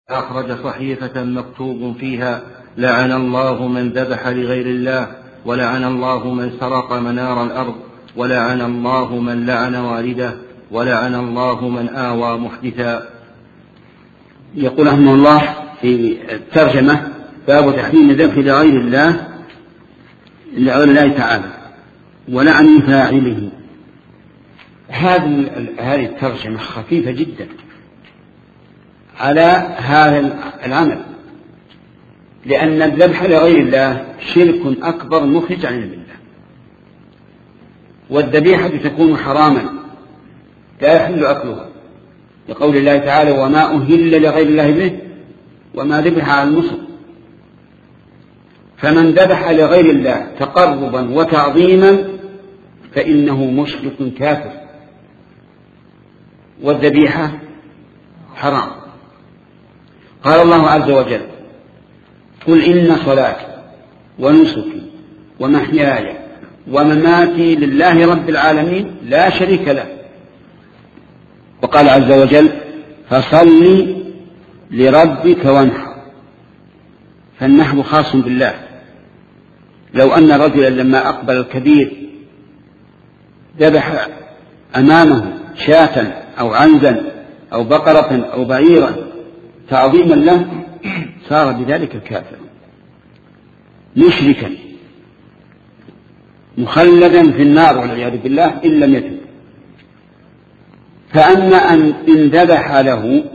أخرج صحيفة مكتوب فيها: لعن الله من ذبح لغير الله، ولعن الله من سرق منار الأرض، ولعن الله من لعن والده، ولعن الله من آوى محدثا. يقول رحمه الله في الترجمة: باب تحريم الذبح لغير الله تعالى ولعن فاعله. هذه الترجمة خفيفة جدا على هذا العمل، لأن الذبح لغير الله شرك أكبر مخرج عن الله، والذبيحة تكون حراما لا يحل أكلها، لقول الله تعالى: وما أهل لغير الله به وما ذبح على النصب. فمن ذبح لغير الله تقربا وتعظيما فإنه مشرك كافر، والذبيحة حرام. قال الله عز وجل: قل إن صلاتي ونسكي ومحياي ومماتي لله رب العالمين لا شريك له. وقال عز وجل: فصل لربك وانحر. فالنحر خاص بالله. لو أن رجلا لما أقبل الكبير ذبح أمامه شاة أو عنزا أو بقرة أو بعيرا تعظيما له صار بذلك الكافر مشركا مخلدا في النار والعياذ بالله إن لم يتب. فأما إن ذبح له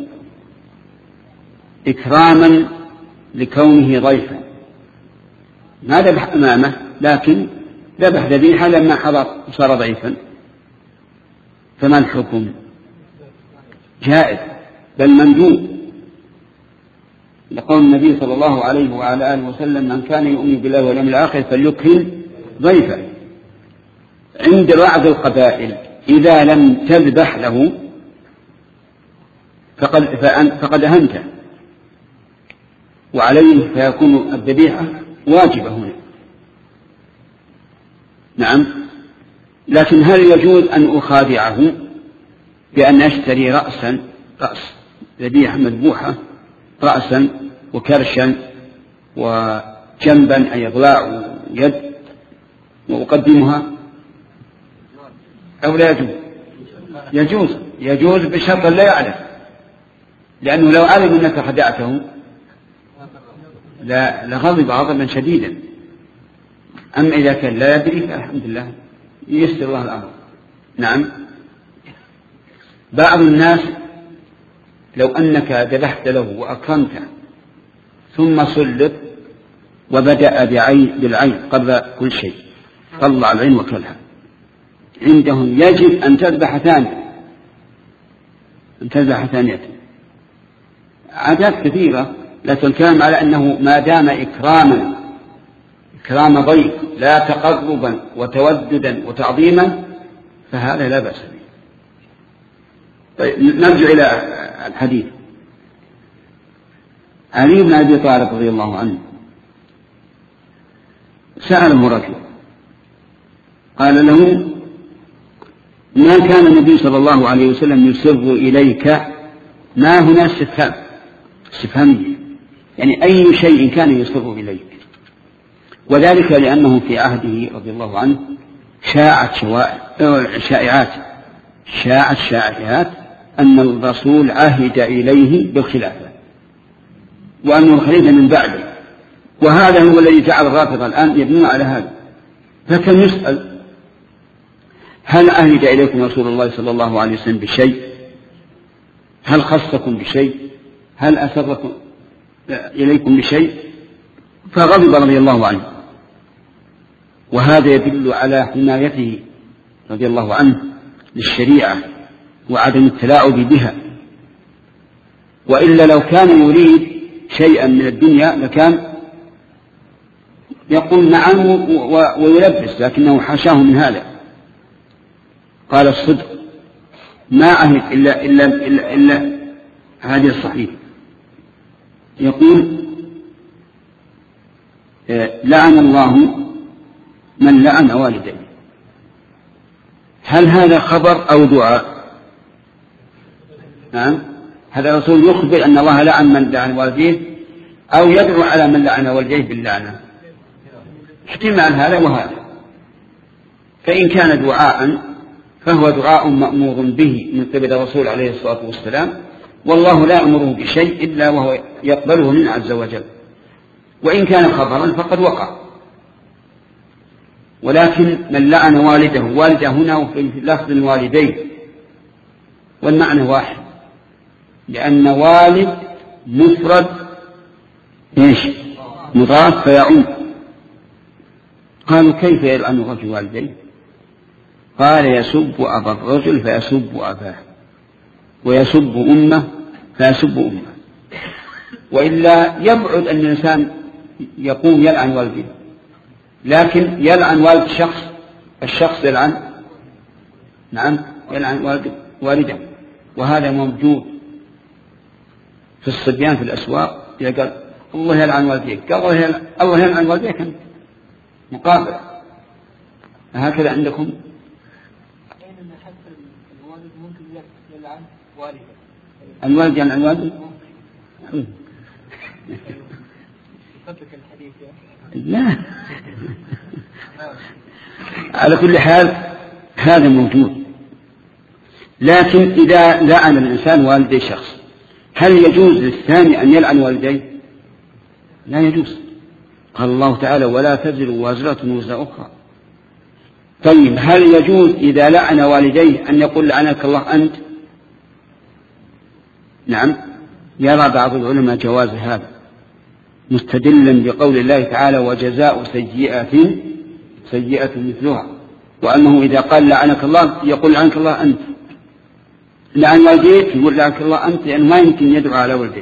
إكراما لكونه ضيفا، ما ذبح أمامه لكن ذبح ذبيحة لما حضر وصار ضيفا، فما الحكم؟ جائز بل مندوب، لقول النبي صلى الله عليه وعلى آله وسلم: من كان يؤمن بالله واليوم الآخر فليكرم ضيفا. عند بعض القبائل إذا لم تذبح له فقد أهنته، وعليه فيكون الذبيحة واجبة هنا. نعم، لكن هل يجوز أن أخادعه بأن أشتري رأس ذبيحة مذبوحة، رأسا وكرشا وجنبا أي إضلاع ويد، وأقدمها، أو لا يجوز؟ يجوز بشرط لا يعلم، لأنه لو علم أنك خدعته لغضب غضبا شديدا. أما إذا كان لا يدري فالحمد لله ييسر الله الأمر. نعم، بعض الناس لو أنك ذبحت له وأكرمته ثم صلب وبدأ بالعين قبل كل شيء، طلع العين وكلها، عندهم يجب أن تذبح ثانية. عادات كثيرة، لكن الكلام على أنه ما دام إكرام ضيف لا تقربا وتوددا وتعظيما فهذا لا بأس به. طيب، نرجع إلى الحديث. علي بن أبي طالب رضي الله عنه سأله رجل قال له: ما كان النبي صلى الله عليه وسلم يسر إليك؟ ما هنا استفهامية، يعني أي شيء كان يسر إليك؟ وذلك لأنه في عهده رضي الله عنه شاعت شائعات أن الرسول عهد إليه بالخلافة وأنه الخليفة من بعده، وهذا هو الذي جعل الرافضة الآن يبنون على هذا. فكان يسأل: هل عهد إليكم رسول الله صلى الله عليه وسلم بشيء؟ هل خصكم بشيء؟ هل أسركم إليكم بشيء؟ فغضب رضي الله عنه، وهذا يدل على حمايته رضي الله عنه للشريعة وعدم التلاعب بها. وإلا لو كان يريد شيئا من الدنيا لكان يقول نعم ويلبس، لكنه حاشاه من هذا. قال: الصدق ما عهد إلا هذه الصحيفة. يقول: لعن الله من لعن والديه. هل هذا خبر أو دعاء؟ نعم، هذا الرسول يخبر أن الله لعن من لعن والديه أو يدعو على من لعن والديه باللعنة، احتمال هذا وهذا. فإن كان دعاء فهو دعاء مأمور به من قبل الرسول عليه الصلاة والسلام، والله لا يأمره بشيء إلا وهو يقبله منه عز وجل. وإن كان خبرا فقد وقع. ولكن من لعن والده، والده هنا في لفظ الوالدين والمعنى واحد، لأن والد مفرد مضاف فيعم. قالوا كيف يلعن الرجل والديه؟ قال يسب أبا الرجل فيسب أباه، ويسب أمه فيسب أمه. وإلا يبعد أن الإنسان يقوم يلعن والده، لكن يلعن والد الشخص يلعن، نعم يلعن والده. وهذا موجود في الصبيان في الأسواق، قال الله يلعن والديك، قال الله يلعن والديك أنت، مقابلة. هكذا عندكم الوالد ممكن يلعن والده، الوالد يلعن والده؟ لا. على كل حال هذا موجود. لكن إذا لعن الإنسان والدي شخص، هل يجوز للثاني أن يلعن والديه؟ لا يجوز. قال الله تعالى ولا تزر وازرة وزر أخرى. طيب هل يجوز إذا لعن والديه أن يقول لعنك الله أنت؟ نعم، يرى بعض العلماء جواز هذا، مستدلا بقول الله تعالى وجزاء سيئة مثلها، وأنه إذا قال لعنك الله يقول لعنك الله أنت، لعن والديك يقول لعنك الله أنت، لأنه ما يمكن يدعو على والديه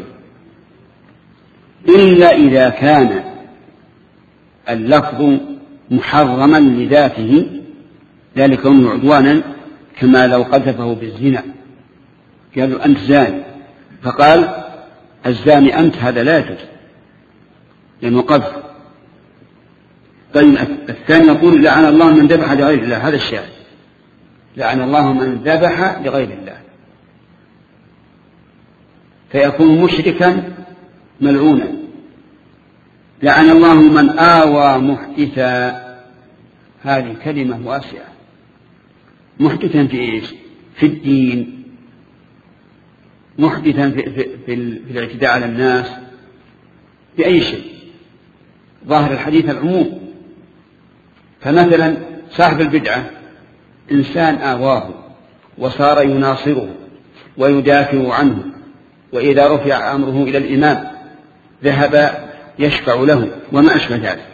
إلا إذا كان اللفظ محرما لذاته، ذلك كونه عدوانا، كما لو قذفه بالزنا قالوا أنت زاني فقال الزاني أنت، هذا لا يجوز لأنه قذف. طيب الثاني يقول لعن الله من ذبح لغير الله، هذا الشاهد، لعن الله من ذبح لغير الله، فيكون مشركا ملعونا. لعن الله من آوى محدثا، هذه كلمة واسعة. محدثا في إيش؟ في الدين، محدثا في الاعتداء على الناس، بأي شيء. ظاهر الحديث العموم. فمثلا صاحب البدعة إنسان آواه وصار يناصره ويدافع عنه، وإذا رفع أمره إلى الإمام ذهب يشفع له وما أشبه ذلك.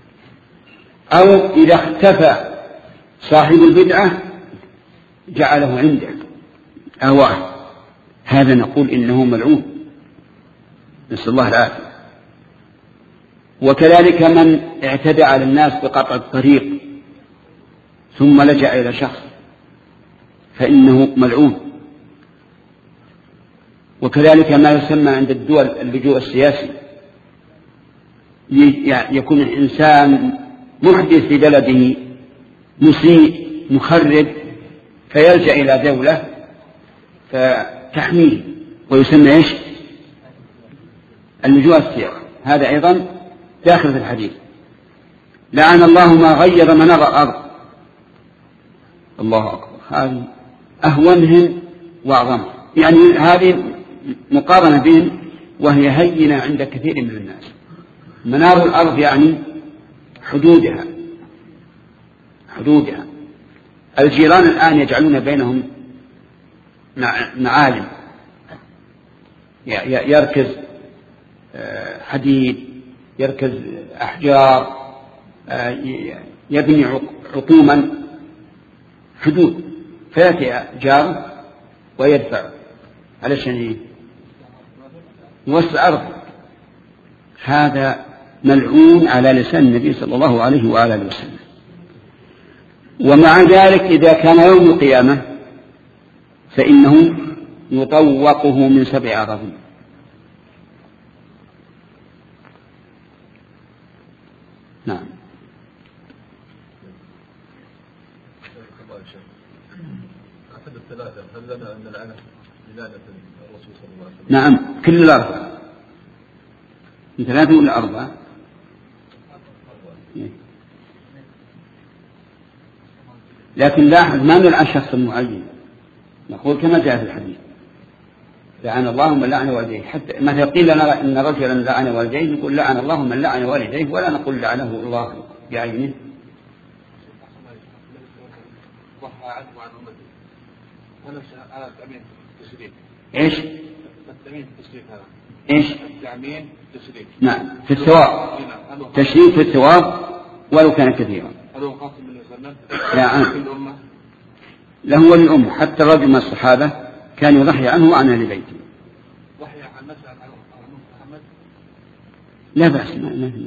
أو إذا اختفى صاحب البدعة جعله عنده آواه، هذا نقول إنه ملعون، نسأل الله العافية. وكذلك من اعتدى على الناس بقطع الطريق ثم لجأ إلى شخص فإنه ملعون. وكذلك ما يسمى عند الدول اللجوء السياسي، يكون الإنسان محدث في بلده مسيء مخرب فيلجأ إلى دولة فتحميه، ويسمى إيش؟ اللجوء السياسي. هذا أيضا داخل في الحديث. لعن الله ما غير منار الأرض، الله أكبر، هذه أهونهم وأعظمهم، يعني هذه مقارنة بهم وهي هينة عند كثير من الناس. منار الأرض يعني حدودها. الجيران الآن يجعلون بينهم معالم، يركز حديد، يركز أحجار، يبني عقوما، حدود، فيأتي جار ويدفع علشان يوسع أرضه. هذا ملعون على لسان النبي صلى الله عليه وآله وسلم. ومع ذلك إذا كان يوم القيامة فإنه يطوقه من 7 أراضين. نعم. أحد الثلاثة هل لنا أن نلعنه نعم كل الأربعة، من 3 ولا 4؟ لكن لاحظ ما نلعن شخص معين، نقول كما جاء في الحديث لعن الله من لعن والديه. حتى مثلا قيل لنا إن رجلا لعن والديه نقول لعن الله من لعن والديه، ولا نقول لعنه الله بعينه. ايش؟ ايش؟ نعم في الثواب، تشريف في الثواب ولو كان كثيرا. لا له وللأمة، حتى الرجل من الصحابة كان يضحي عنه وعن أهل بيته. لا بأس، ما.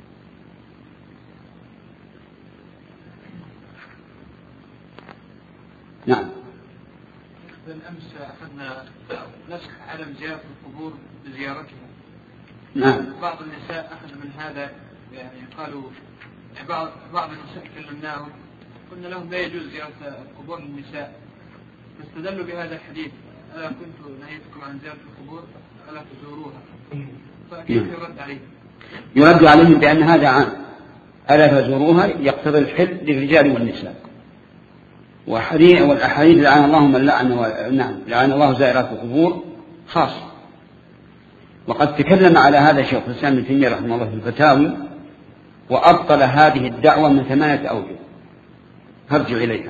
نعم. بالأمس أخذنا نسخ علم زيارة القبور بزيارتها. نعم. بعض النساء أخذ من هذا، يعني قالوا بعض النساء كلمناهم قلنا لهم لا يجوز زيارة القبور للنساء، فاستدلوا بهذا الحديث: ألا كنت نهيتكم عن زيارة القبور ألا تزوروها؟ فكيف يرد عليه؟ يرد عليهم بأن هذا عام، ألا تزوروها يقتضي الحل للرجال والنساء. والأحاديث لعن الله من لعن الله زائرات القبور خاص. وقد تكلم على هذا شيخ الإسلام ابن تيمية رحمه الله في الفتاوي، وأبطل هذه الدعوة من 8 أوجه، فارجع إليها.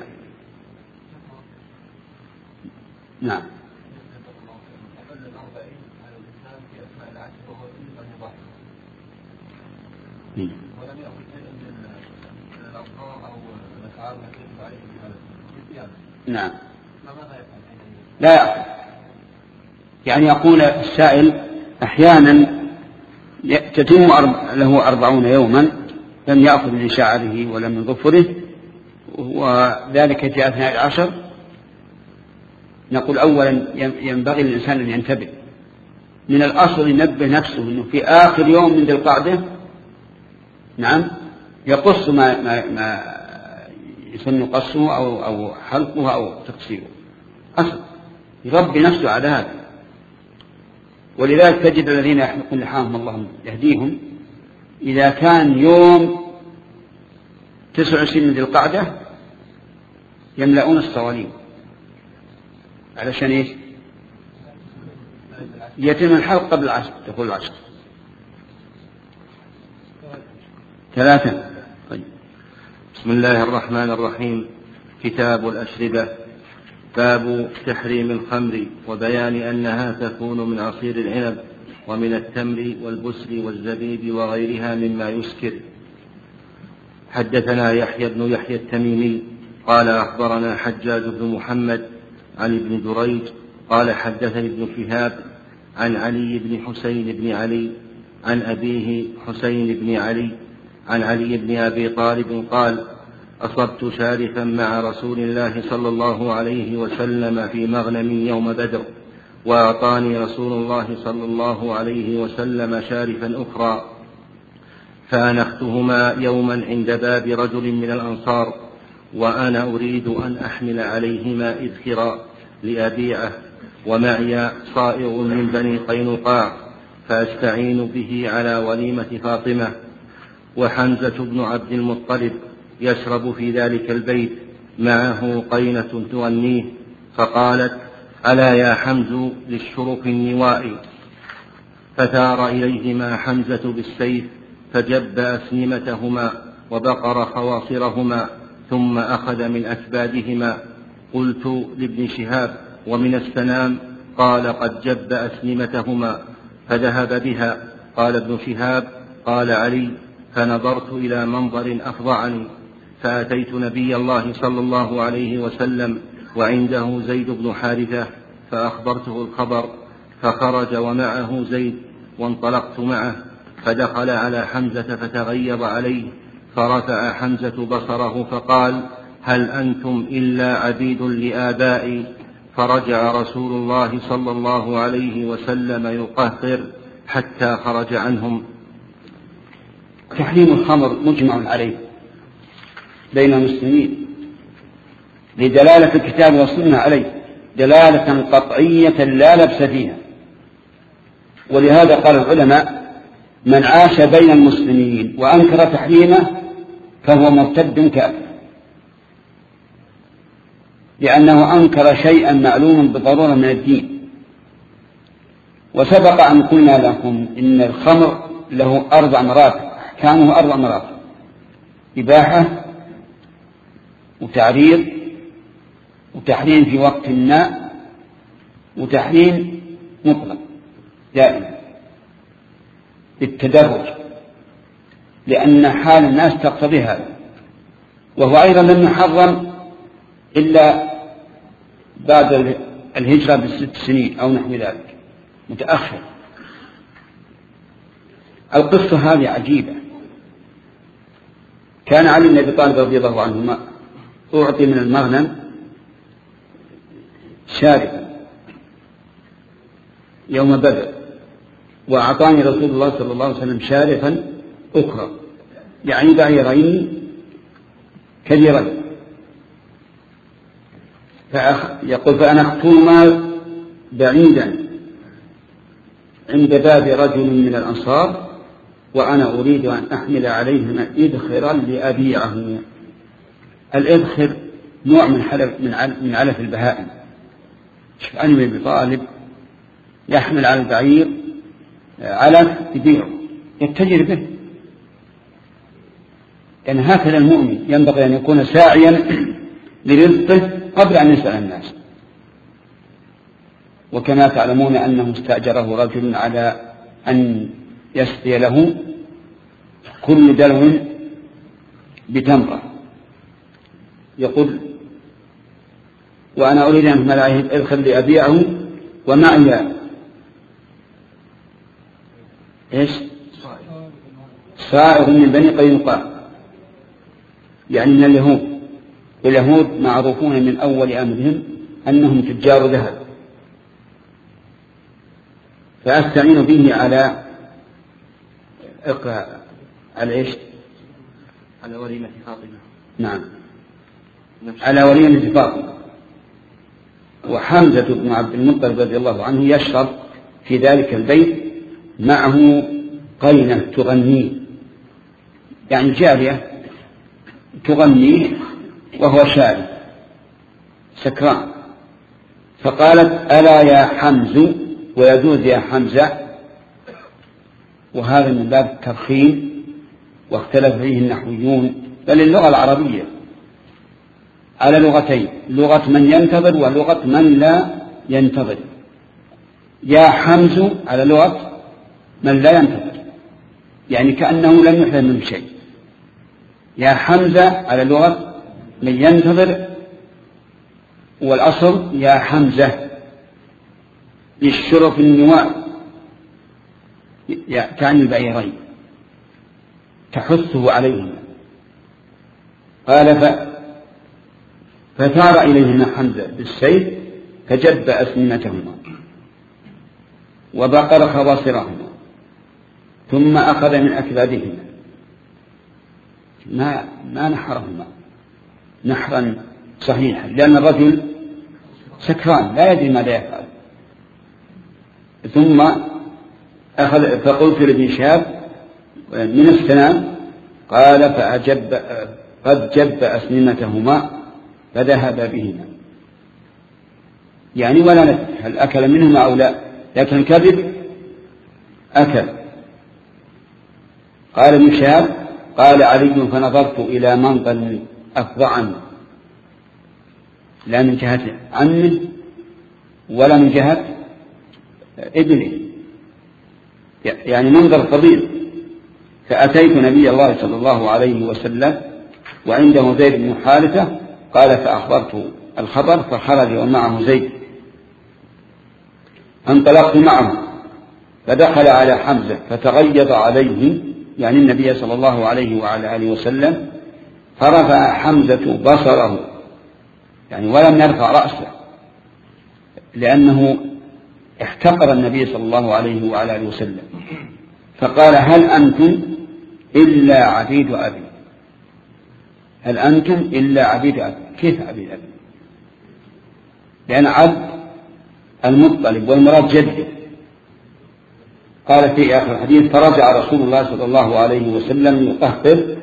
نعم. نعم. لا يأخذ، يعني يقول السائل أحيانا تتم له 40 يوما لم يأخذ من شعره ولا من ظفره، وذلك في أثناء العشر. نقول أولا ينبغي للإنسان أن ينتبه، من الأصل ينبه نفسه أنه في آخر يوم من ذي القعدة نعم يقص ما يسن قصه أو حلقه أو تقصيره، أصل يربي نفسه على هذا. ولذلك تجد الذين يحلقون لحاهم الله يهديهم، إذا كان يوم 29 من ذي القعدة يملؤون الصوالين علشان ايش؟ يتم الحلق قبل العصر، تقول العصر 3. طيب. بسم الله الرحمن الرحيم. كتاب الأشربة. باب تحريم الخمر وبيان أنها تكون من عصير العنب ومن التمر والبسل والزبيب وغيرها مما يسكر. حدثنا يحيى بن يحيى التميمي قال أخبرنا حجاج بن محمد عن ابن دريج قال حدثني ابن شهاب عن علي بن حسين بن علي عن أبيه حسين بن علي عن علي بن أبي طالب قال: أصبت شارفا مع رسول الله صلى الله عليه وسلم في مغنم يوم بدر، وأعطاني رسول الله صلى الله عليه وسلم شارفا أخرى، فأنختهما يوما عند باب رجل من الأنصار، وأنا أريد أن أحمل عليهما إذخرا لأبيعه، ومعي صائغ من بني قينقاع فأستعين به على وليمة فاطمة، وحمزة بن عبد المطلب يشرب في ذلك البيت معه قينة تغنيه، فقالت: ألا يا حمز للشرف النواء، فثار إليهما حمزة بالسيف فجب أسنمتهما وبقر خواصرهما ثم أخذ من أكبادهما. قلت لابن شهاب: ومن السنام؟ قال: قد جب أسنمتهما فذهب بها. قال ابن شهاب: قال علي: فنظرت إلى منظر أفظعني، فأتيت نبي الله صلى الله عليه وسلم وعنده زيد بن حارثة فأخبرته الخبر، فخرج ومعه زيد، وانطلقت معه، فدخل على حمزة فتغيظ عليه، فرفع حمزة بصره فقال: هل أنتم إلا عبيد لآبائي؟ فرجع رسول الله صلى الله عليه وسلم يقهقر حتى خرج عنهم. تحريم الخمر مجمع عليه بين المسلمين لدلالة الكتاب والسنة عليه، دلالة قطعية لا لبس فيها. ولهذا قال العلماء: من عاش بين المسلمين وأنكر تحريمه فهو مرتد كافر، لأنه أنكر شيئا معلوما بالضرورة من الدين. وسبق أن قلنا لكم إن الخمر له 4 مراتب، أحكامه 4 مراتب: إباحة، وتعريض، وتحريم في وقت ما، وتحريم مطلق دائما بالتدرج، لأن حال الناس تقتضي هذا. وهو أيضا لم يحرم إلا بعد الهجرة ب6 سنين أو نحو ذلك، متأخر. القصة هذه عجيبة. كان علي بن أبي طالب رضي الله عنهما أعطي من المغنم شاربا يوم بدر، وأعطاني رسول الله صلى الله عليه وسلم شارفا أخرى، يعني بعيرين كبيرين. يقول: فأنا أخطوما بعيدا عند باب رجل من الأنصار وأنا أريد أن أحمل عليهما إذخرا لأبيعه. الإذخر نوع من علف البهائم. شوف علي بن أبي طالب يحمل على البعير علف يبيعه، يتجر به. يعني هكذا المؤمن ينبغي أن يكون ساعيا لرزقه قبل أن يسأل الناس. وكما تعلمون أنه استأجره رجل على أن يسقي له كل دلو بتمرة. يقول: وأنا أريد أن أدخل لأبيعه ومعي صائغ من بني قينقاع، يعني من اليهود. واليهود معروفون من أول أمرهم أنهم تجار ذهب، فأستعين به على على وليمة فاطمة. نعم، على وليمة فاطمة. وحمزة بن عبد المطلب رضي الله عنه يشرب في ذلك البيت معه قينة تغنيه، يعني جارية تغنيه وهو شارب سكران. فقالت: ألا يا حمز، ويجوز يا حمزة، وهذا من باب الترخيم، واختلف فيه النحويون، بل اللغة العربية على لغتين: لغة من ينتظر ولغة من لا ينتظر. يا حمز على لغة من لا ينتظر، يعني كأنه لم يحدث منه شيء. يا حمزة على لغة من ينتظر، والأصل يا حمزة للشرف النواء، تعني البعيرين تحثه عليهما. قال: فثار إليهما حمزة بالسيف فجب أسنمتهما وبقر خواصرهما ثم أخذ من أكبادهما، ما نحرهما نحرا صحيحا، لأن الرجل سكران لا يدري ماذا يفعل. ثم أخذ، فقلت لابن شهاب: من السنام؟ قال: قد جب أسنمتهما فذهب بهما، يعني ولا ندري هل أكل منهما أو لا، لكن كذب أكل. قال ابن شهاب: قال علي: فنظرت إلى منظر أفظعني، لا من جهة عمه ولا من جهة ابنه، يعني منظر طبيعي. فأتيت نبي الله صلى الله عليه وسلم وعنده زيد بن حارثة، قال: فأخبرت الخبر فخرج ومعه زيد، انطلقت معه فدخل على حمزة فتغيظ عليه، يعني النبي صلى الله عليه وعلى آله وسلم، فرفع حمزة بصره، يعني ولم يرفع رأسه، لأنه احتقر النبي صلى الله عليه وعلى آله وسلم، فقال: هل أنتم إلا عبيد أبي؟ هل أنتم إلا عبيد أبي؟ كيف عبيد أبي؟ لأن عبد المطلب والمراد جده. قال في آخر الحديث: فرجع رسول الله صلى الله عليه وسلم يقهقر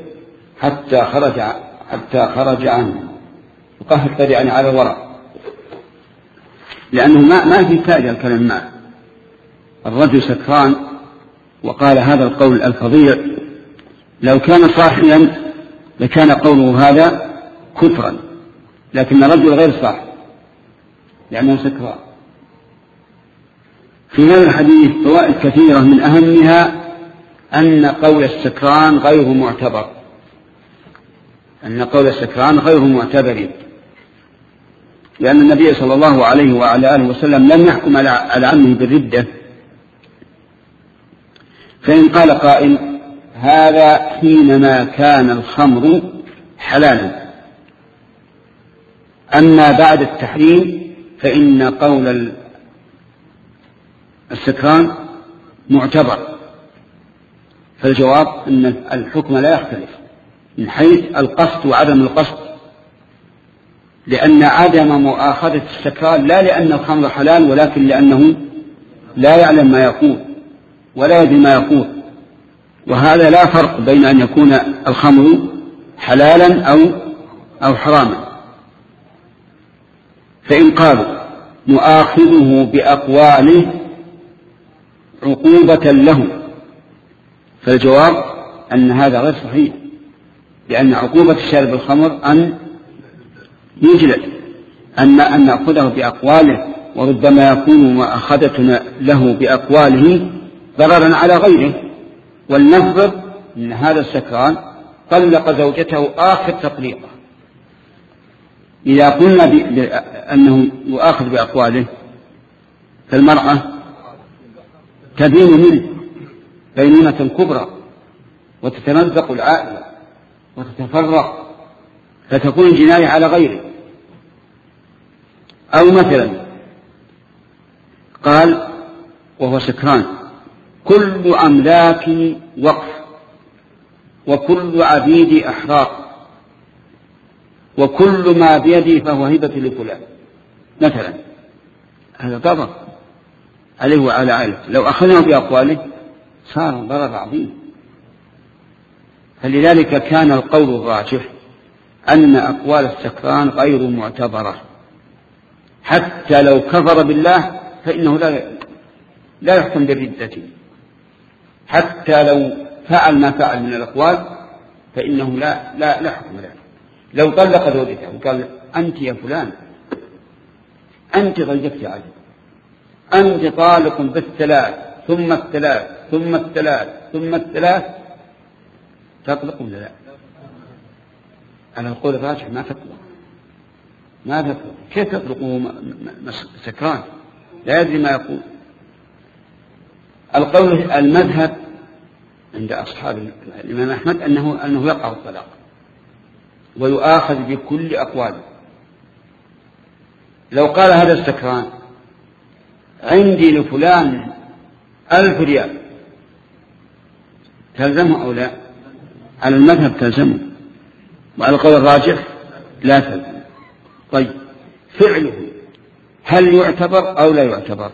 حتى خرج عنه. يقهقر يعني على الورع، لأنه ما في فائدة الكلام معه. الرجل سكران وقال هذا القول الفظيع، لو كان صاحيا لكان قوله هذا كفرا، لكن الرجل غير صاحي لأنه سكران. في هذا الحديث فوائد كثيرة، من أهمها أن قول السكران غير معتبر، لأن النبي صلى الله عليه وعلى آله وسلم لم يحكم على عمه بالردة. فإن قال قائل: هذا حينما كان الخمر حلالا، أما بعد التحريم فإن قول السكران معتبر. فالجواب أن الحكم لا يختلف من حيث القصد وعدم القصد، لأن عدم مؤاخذة السكران لا لأن الخمر حلال، ولكن لأنه لا يعلم ما يقول ولا يدري ما يقول، وهذا لا فرق بين أن يكون الخمر حلالا أو حراما. فإن قالوا مؤاخذه بأقواله عقوبة له، فالجواب أن هذا غير صحيح، لأن عقوبة شارب الخمر أن يجلد، أن نأخذه بأقواله، وربما يكون مؤاخذتنا له بأقواله ضررا على غيره. ولنفرض أن هذا السكران طلق زوجته آخر تطليقه، إذا قلنا أنه يؤاخذ بأقواله فالمرأة تدين منه بينونة كبرى، وتتمزق العائلة وتتفرق، فتكون الجناية على غيره. أو مثلا قال وهو سكران: كل أملاكي وقف، وكل عبيدي أحرار، وكل ما بيدي فهو هبة لفلان، مثلا. هذا ضرر عليه وعلى عائلته، لو أخذنا بأقواله صار ضرر عظيم. فلذلك كان القول الراجح أن أقوال السكران غير معتبرة، حتى لو كفر بالله فإنه لا يحكم بالردة، حتى لو فعل ما فعل من الأقوال فإنه لا حكم له. لو طلق زوجته وقال: أنت يا فلان أنت ضيقت علي، أنت طالق بالثلاث ثم الثلاث ثم الثلاث ثم الثلاث، تطلق ولا لا؟ أنا القول الراجح ما تطلق. كيف تطلقه سكران لا يدري ما يقول؟ القول المذهب عند أصحاب الإمام أحمد أنه يقع الطلاق ويؤاخذ بكل أقواله. لو قال هذا السكران: عندي لفلان 1000 ريال، تلزمه أو لا؟ على المذهب تلزمه، وعلى القول الراجح لا تلزم. طيب، فعله هل يعتبر أو لا يعتبر؟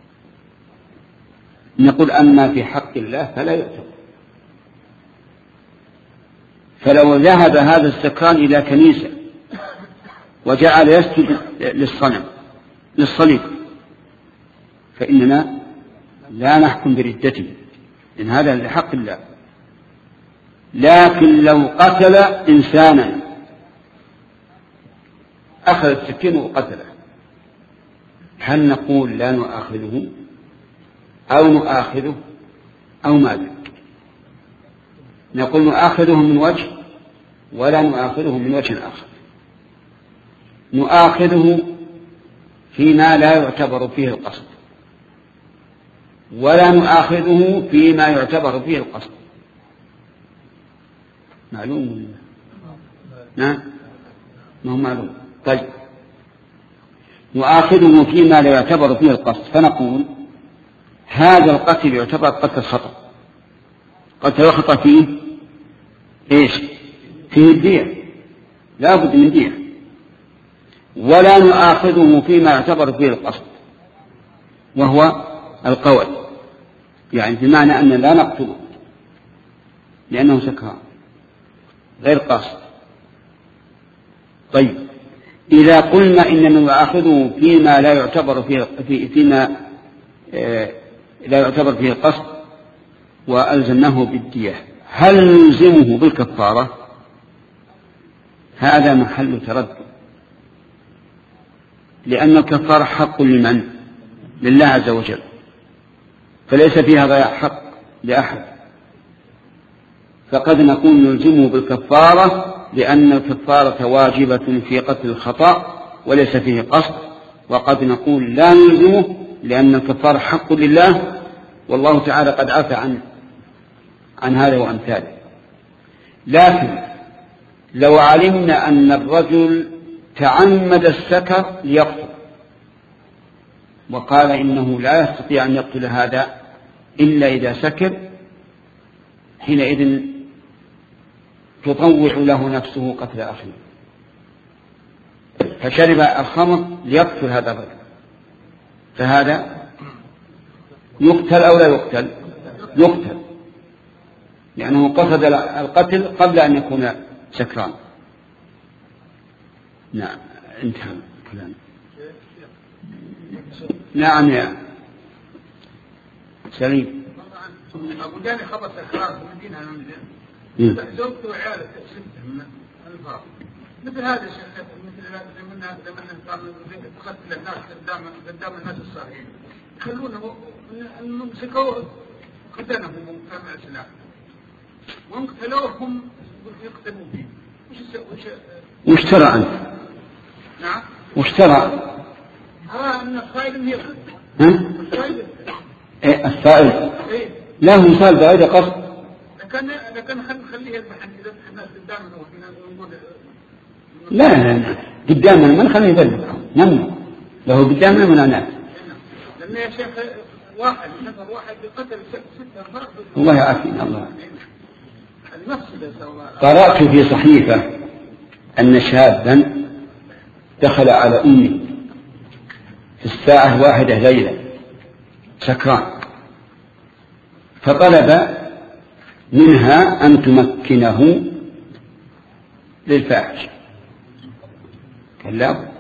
نقول: أما في حق الله فلا يعتبر. فلو ذهب هذا السكران إلى كنيسة وجعل يسجد للصليب فإننا لا نحكم بردته، إن هذا لحق الله. لكن لو قتل إنسانا، أخذ السكين وقتله، هل نقول لا نؤاخذه أو نؤاخذه أو ماذا؟ نقول نؤاخذه من وجه ولا نؤاخذه من وجه آخر. نؤاخذه فيما لا يعتبر فيه القصد، ولا نؤاخذه فيما يعتبر فيه القصد. معلوم؟ نعم، ما هو معلوم. طيب، نؤاخذه فيما لا يعتبر فيه القصد، فنقول هذا القتل يعتبر قتل خطأ. قتل الخطأ فيه إيش؟ فيه الدية، لا بد من دية. ولا نؤاخذه فيما يعتبر فيه القصد، وهو القول، يعني بمعنى أن لا نقتله لأنه سكران غير قاصد. طيب إذا قلنا إننا نؤاخذه فيما لا يعتبر فيه القصد وألزمناه بالدية، هل نلزمه بالكفارة؟ هذا محل تردد، لأن الكفارة حق لمن؟ لله عز وجل، فليس فيها ضياع حق لأحد. فقد نقول نلزمه بالكفارة لأن الكفارة واجبة في قتل الخطأ وليس فيه قصد، وقد نقول لا نلزمه لأن الكفارة حق لله، والله تعالى قد عفى عن هذا وأمثاله. لكن لو علمنا أن الرجل تعمد السكر ليقتل وقال إنه لا يستطيع أن يقتل هذا إلا إذا سكر، حينئذ تطوع له نفسه قتل أخيه، فشرب الخمر ليقتل هذا الرجل، فهذا يقتل أو لا يقتل؟ يقتل، لأنه قصد القتل قبل أن يكون سكران. نعم انتهى الكلام. نعم يا سليم. أبو داني خبط سكران في المدينة المنزل، زوجته وعياله ستة من الفرق، مثل هذا الشيء، مثل منها تقتل الناس قدام الناس الصالحين، يخلونه أنهم سكوا قتلهم مجتمع الإسلام وهم قتلوهم يقتلوا فيه. وش ترى أنت؟ نعم وش ترى؟ أن الصائل هي السائل لا هو سائل بعيد قصد، لكن خليه المحن إذا الناس قدامنا لا قدامنا ما نخليه يذبح، نمنع له قدامنا من الناس. لأن يا شيخ واحد بقتل 6 فرق، الله يعافينا. الله قرأت في صحيفة أن شابا دخل على أمي في 1:01 ليلة سكران، فطلب منها أن تمكنه للفاحش، قال لا بد.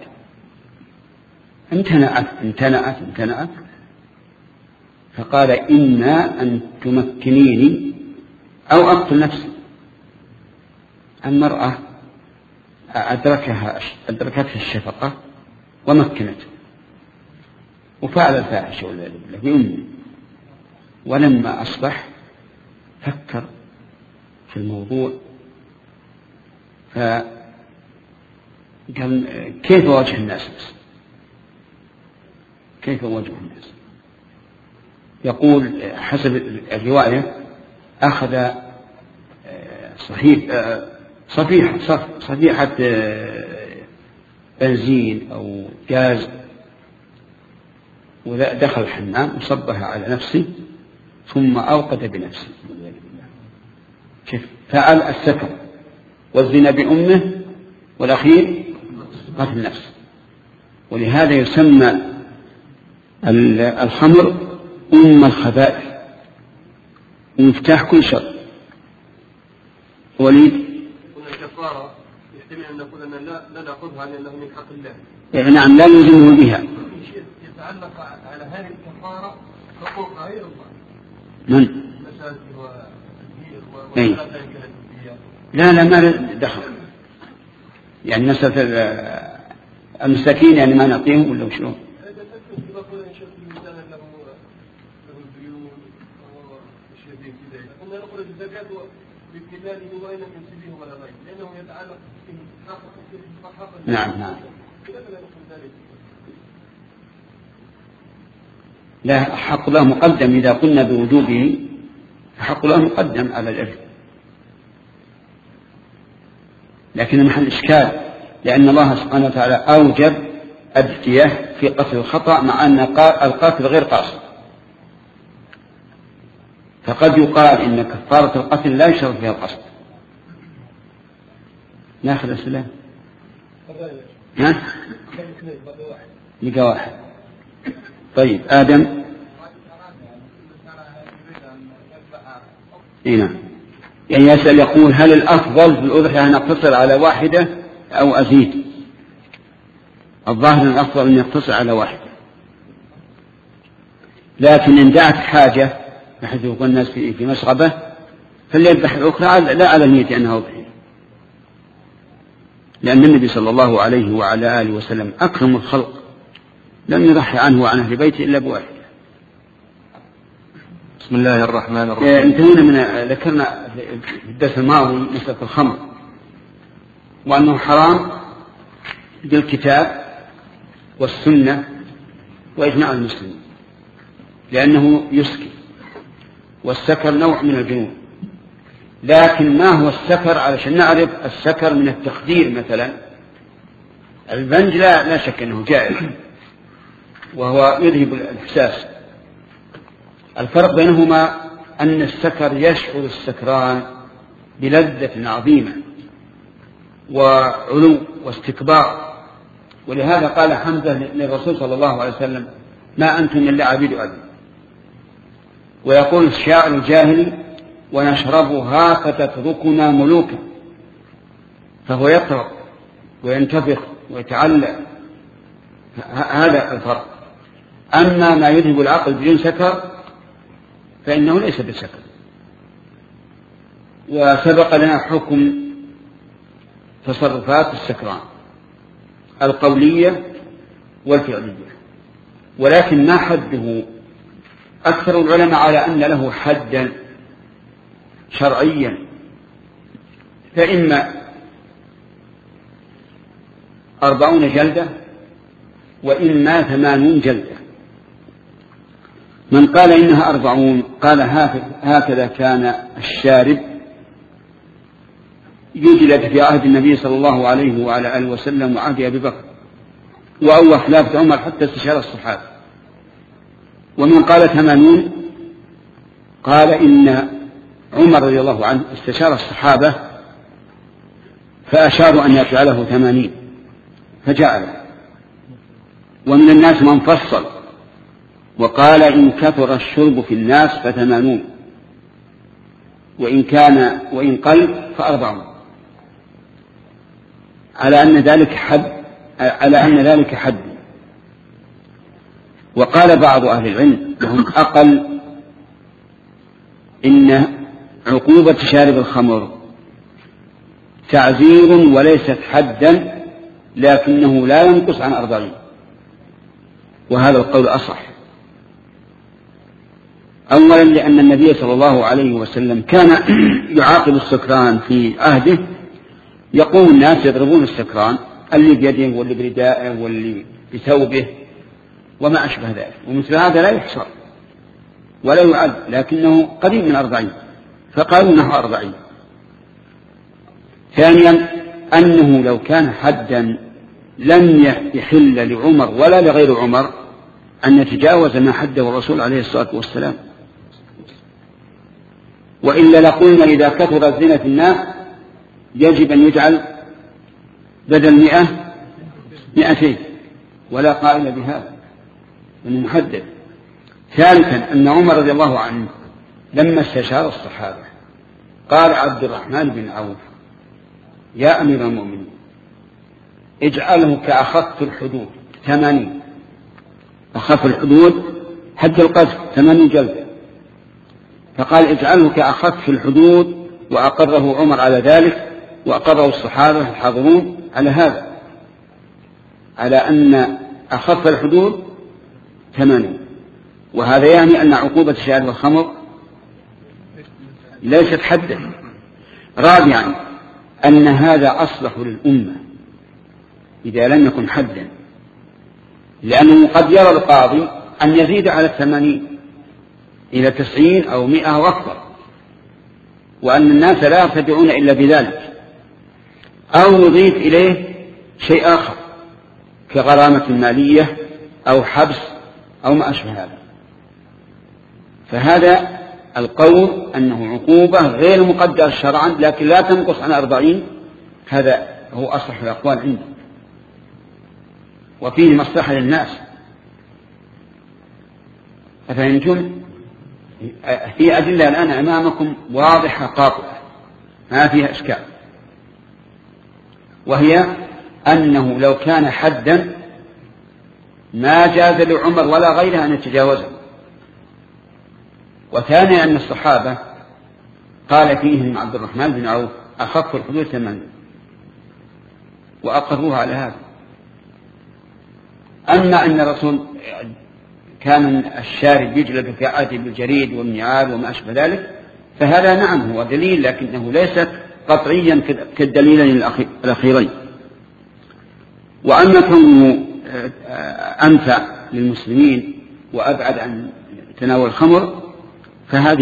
امتنعت، فقال إما أن تمكنيني أو أقتل نفسي. المرأة أدركتها الشفقة ومكنته وفعل الفاحشة والعياذ بالله بأمه. ولما أصبح فكر في الموضوع فقال كيف أواجه الناس؟ كيف أواجه الناس؟ يقول حسب الرواية أخذ صفيحة بنزين أو غاز ودخل الحمام وصبها على نفسه ثم أوقد بنفسه. كيف فعل السكر والزنا بأمه والأخير قتل نفسه. ولهذا يسمى الخمر أم الخبائث ومفتاح كل شر. وليد الكفارة يحتمل أن نقول أن لا نأخذها لأنه من حق الله. نعم لا نلزمه بها. يتعلق على هذه الكفارة حقوق غير الله. من؟ لا ما دخل. يعني مسألة المساكين يعني ما نعطيهم ولا وشلون؟ نعم. لا حق الله مقدم إذا قلنا بوجوبه، حق الله مقدم على الإرث. لكن محل إشكال لأن الله سبحانه وتعالى أوجب الدية في قتل الخطأ مع أن القاتل غير قاصد. فقد يقال إن كفارة القتل لا يشترط فيها القصد. ناخذ السلام لقى واحد طيب آدم. هنا يعني يسأل يقول هل الأفضل في الأضحية أن أقتصر على واحدة أو أزيد؟ الظاهر الأفضل أن يقتصر على واحدة، لكن إن دعت حاجة بحيث يكون الناس في مسغبة فليذبح الأخرى لا على نية أنها أضحية، لأن النبي صلى الله عليه وعلى آله وسلم أكرم الخلق لم يضحي عنه وعن أهل بيته إلا بواحدة. بسم الله الرحمن الرحيم. انتهينا من ذكرنا في الدرس الماضي مسألة الخمر وأنه حرام بالكتاب والسنة وإجماع المسلمين، لأنه يسكر، والسكر نوع من الجنون. لكن ما هو السكر علشان نعرف السكر من التخدير؟ مثلا البنج لا شك أنه جائز وهو يذهب الإحساس. الفرق بينهما أن السكر يشعر السكران بلذة عظيمة وعلو واستكبار، ولهذا قال حمزة للرسول صلى الله عليه وسلم ما أنتم إلا عبيد أبي. ويقول الشاعر الجاهلي ونشربها فتتركنا ملوكا، فهو يطرب وينتفخ ويتعلق. هذا الفرق. أما ما يذهب العقل بدون سكر فإنه ليس بسكر. وسبق لنا حكم تصرفات السكران القولية والفعلية، ولكن ما حده؟ أكثر العلماء على أن له حدا شرعيا، فإما 40 جلدة وإما 80 جلدة. من قال إنها 40 قال هكذا كان الشارب يجلد في عهد النبي صلى الله عليه وعلى آله وسلم وعهد أبي بكر وأول خلافة عمر حتى استشار الصحابة. ومن قال 80 قال إن عمر رضي الله عنه استشار الصحابة فأشاروا أن يجعله 80 فجعله. ومن الناس من فصل وقال إن كثر الشرب في الناس ف80 وإن قل ف40، على أن ذلك حد. وقال بعض أهل العلم وهم أقل إن عقوبة شارب الخمر تعزير وليست حدا، لكنه لا ينقص عن 40، وهذا القول أصح. أولا لأن النبي صلى الله عليه وسلم كان يعاقب السكران في عهده، يقوم الناس يضربون السكران اللي بيده واللي بردائه واللي بثوبه وما أشبه ذلك، ومثل هذا لا يحصر ولا يعد، لكنه قريب من 40 فقالوا انه 40. ثانيا أنه لو كان حدا لم يحل لعمر ولا لغير عمر أن يتجاوز ما حده الرسول عليه الصلاة والسلام، وإلا لقلنا إذا كثر الزنا في الناس يجب أن يجعل بدل 100 200 ولا قائل بهذا لأنه محدد. ثالثا أن عمر رضي الله عنه لما استشار الصحابة قال عبد الرحمن بن عوف يا أمير المؤمنين اجعله كأخف الحدود 80. أخف الحدود حد القذف 80 جلدة، فقال اجعله كأخف الحدود، وأقره عمر على ذلك وأقره الصحابة الحاضرون على هذا، على أن أخف الحدود 80. وهذا يعني أن عقوبة شارب الخمر ليست حدا. رابعا أن هذا أصلح للأمة إذا لم يكن حدا، لأنه قد يرى القاضي أن يزيد على 80 إلى 90 أو 100 أو أكثر، وأن الناس لا يرتدعون إلا بذلك، أو يضيف إليه شيء آخر كغرامة مالية أو حبس أو ما أشبه هذا. فهذا القول أنه عقوبة غير مقدرة شرعا لكن لا تنقص عن 40، هذا هو أصح الأقوال عندي وفيه مصلحة للناس. أفهمتم؟ هي أدلة الآن أمامكم واضحة قاطعة ما فيها إشكال، وهي أنه لو كان حدا ما جاز لعمر ولا غيره أن يتجاوزه. وثانيا أن الصحابة قال فيهم عبد الرحمن بن عوف أخف الحدود 8 وأقروها على هذا. أما أن الرسول كان الشارب يجلد في عهد بالجريد والنعال وما أشبه ذلك فهذا نعم هو دليل، لكنه ليس قطعيا كالدليلين الأخيرين. وأما كونه أنفع للمسلمين وأبعد عن تناول الخمر فهذه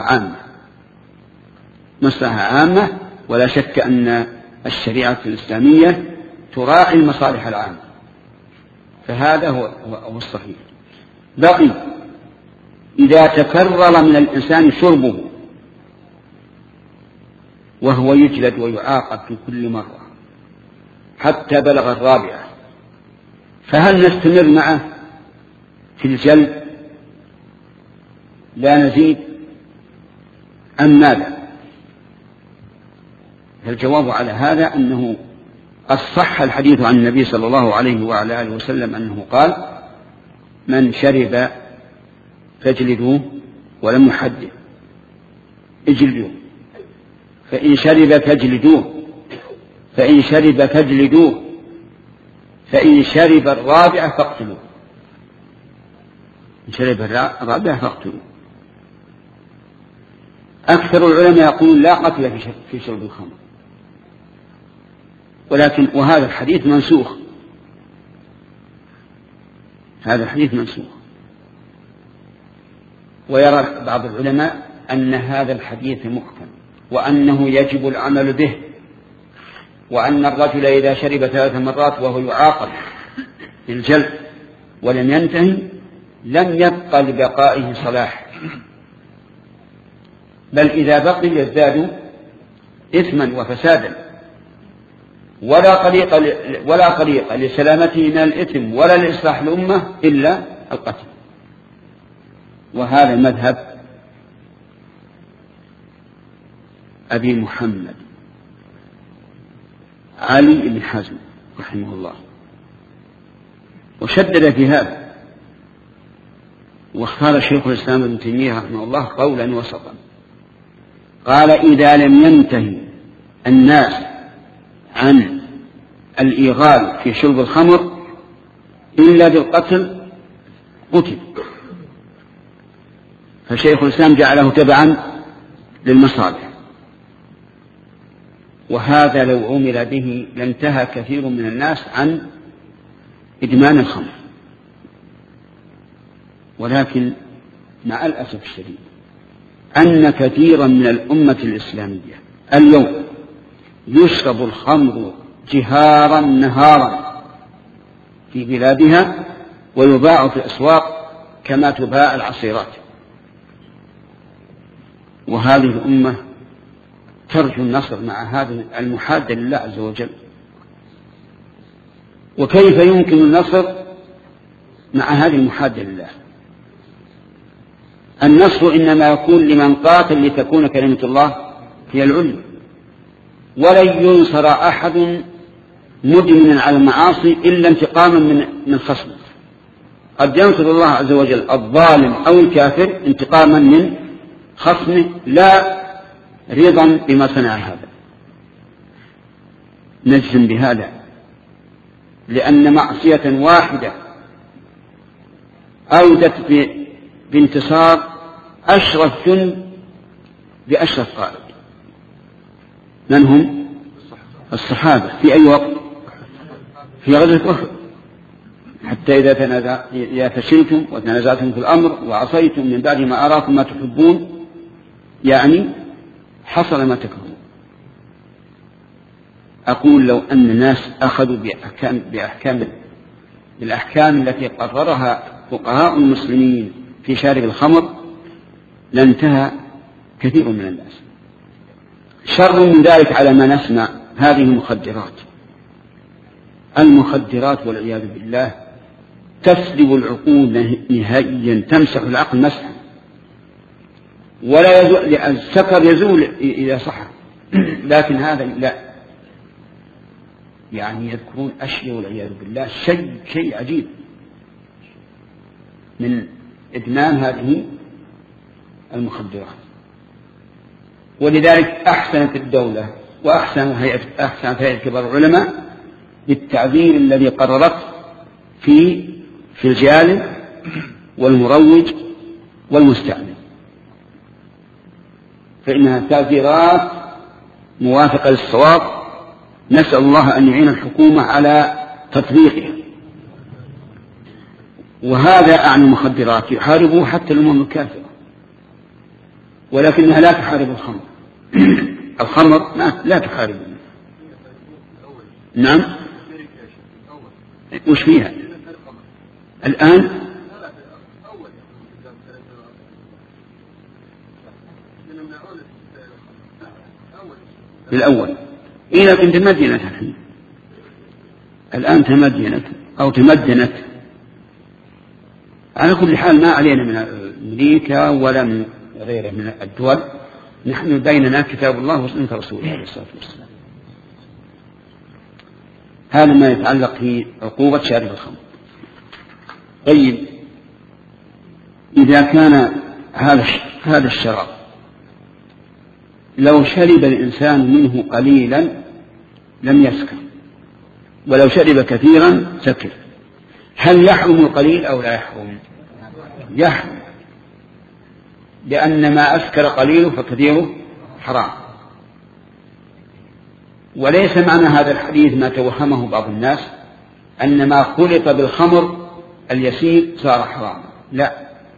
مصلحة عامة، ولا شك أن الشريعة الإسلامية تراعي المصالح العامة، فهذا هو الصحيح. بقي إذا تكرر من الإنسان شربه وهو يجلد ويعاقب في كل مرة حتى بلغ 4 فهل نستمر معه في الجلد لا نزيد أم ماذا؟ الجواب على هذا أنه قد صح الحديث عن النبي صلى الله عليه وعلى آله وسلم أنه قال: من شرب فاجلدوه ولم يحدد اجلدوه، فإن شرب فاجلدوه، فإن شرب فاجلدوه، فإن شرب 4 فاقتلوه. إن شرب 4 فاقتلوه. أكثر العلماء يقولون لا قتل في شرب الخمر، ولكن وهذا الحديث منسوخ، هذا الحديث منسوخ. ويرى بعض العلماء أن هذا الحديث محكم وأنه يجب العمل به، وأن الرجل إذا شرب 3 مرات وهو يعاقب بالجلد ولم ينتهي لم يبقى لبقائه صلاح، بل إذا بقي يزداد إثما وفسادا، ولا طريق لسلامته من الإثم ولا لإصلاح الأمة إلا القتل. وهذا مذهب أبي محمد علي بن حزم رحمه الله، وشدد في هذا، واختار شيخ الإسلام ابن تيمية رحمه الله قولا وسطا، قال: إذا لم ينتهي الناس عن الإيغال في شرب الخمر إلا بالقتل قتل. فشيخ الإسلام جعله تبعا للمصالح، وهذا لو عمل به لانتهى كثير من الناس عن إدمان الخمر. ولكن مع الأسف الشديد أن كثيرا من الأمة الإسلامية اليوم يشرب الخمر جهارا نهارا في بلادها ويباع في الأسواق كما تباع العصيرات، وهذه الأمة ترجو النصر مع هذا المحاد لله عز وجل. وكيف يمكن النصر مع هذه المحادة لله؟ النصر إنما يكون لمن قاتل لتكون كلمة الله هي العليا، ولن ينصر أحد مدمن على المعاصي إلا انتقاما من خصمه. قد ينصر الله عز وجل الظالم أو الكافر انتقاما من خصمه لا رضا بما صنع هذا. نجزم بهذا لأن معصية واحدة أودت بانتصار أشرف جند بأشرف قائد. من هم؟ الصحابة. في أي وقت؟ في غزوة أحد. حتى إذا فشلتم وتنازعتم في الأمر وعصيتم من بعد ما أراكم ما تحبون، يعني حصل ما تكرهون. أقول لو أن الناس أخذوا بالأحكام التي قررها فقهاء المسلمين في شارب الخمر لانتهى كثير من الناس. شر من ذلك على ما نسمع هذه المخدرات والعياذ بالله تسلب العقول نهائيا، تمسح العقل مسحا، ولا يزول. السكر يزول إذا صح، لكن هذا لا، يعني يذكرون أشياء والعياذ بالله شيء عجيب من إدمان هذه المخدرات. ولذلك أحسنت الدولة وأحسنت هيئة كبار العلماء بالتعذير الذي قررت في الجالب والمروج والمستعمل، فإنها تعذيرات موافقة للصواب. نسأل الله أن يعين الحكومة على تطبيقها. وهذا أعني المخدرات يحاربه حتى الأمم الكافرة، ولكنها لا تحارب الخمر. الخمر لا تحارب. نعم، وش فيها الآن؟ بالأول إذا كنت تمدنت الآن تمدنت أو تمدنت. على كل حال ما علينا من أمريكا ولا من غيره من الدول، نحن بيننا كتاب الله وسنة رسوله عليه الصلاة والسلام. هذا ما يتعلق في عقوبة شارب الخمر. طيب، إذا كان هذا الشراب لو شرب الإنسان منه قليلا لم يسكر، ولو شرب كثيرا سكر، هل يحرم القليل أو لا يحرم؟ يحرم، لأن ما أسكر قليله فكثيره حرام. وليس معنى هذا الحديث ما توهمه بعض الناس أن ما خلط بالخمر اليسير صار حرام، لا،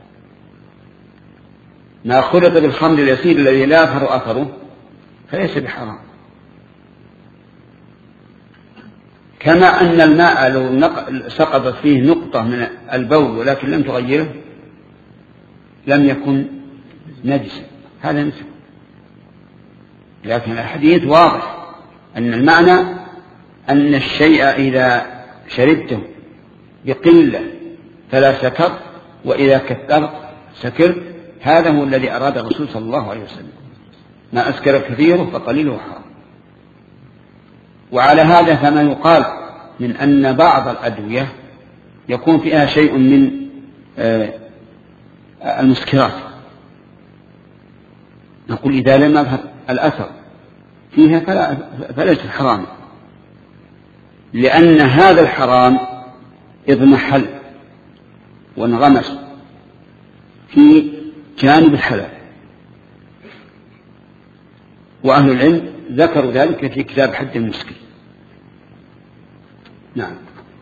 ما خلط بالخمر اليسير الذي لا يظهر أثره فليس بحرام. كما أن الماء لو سقطت فيه نقطة من البول ولكن لم تغيره لم يكن نجسا، هذا نجس. لكن الحديث واضح أن المعنى أن الشيء إذا شربته بقلة فلا سكر، وإذا كثرت سكر. هذا هو الذي أراد الرسول صلى الله عليه وسلم، ما أسكر كثيره فقليله حرام. وعلى هذا فما يقال من أن بعض الأدوية يكون فيها شيء من المسكرات، نقول إذا لم يظهر الأثر فيها فليست حرام، لأن هذا الحرام اضمحل وانغمس في جانب الحلال، وأهل العلم ذكروا ذلك في كتاب حد المسكر. نعم.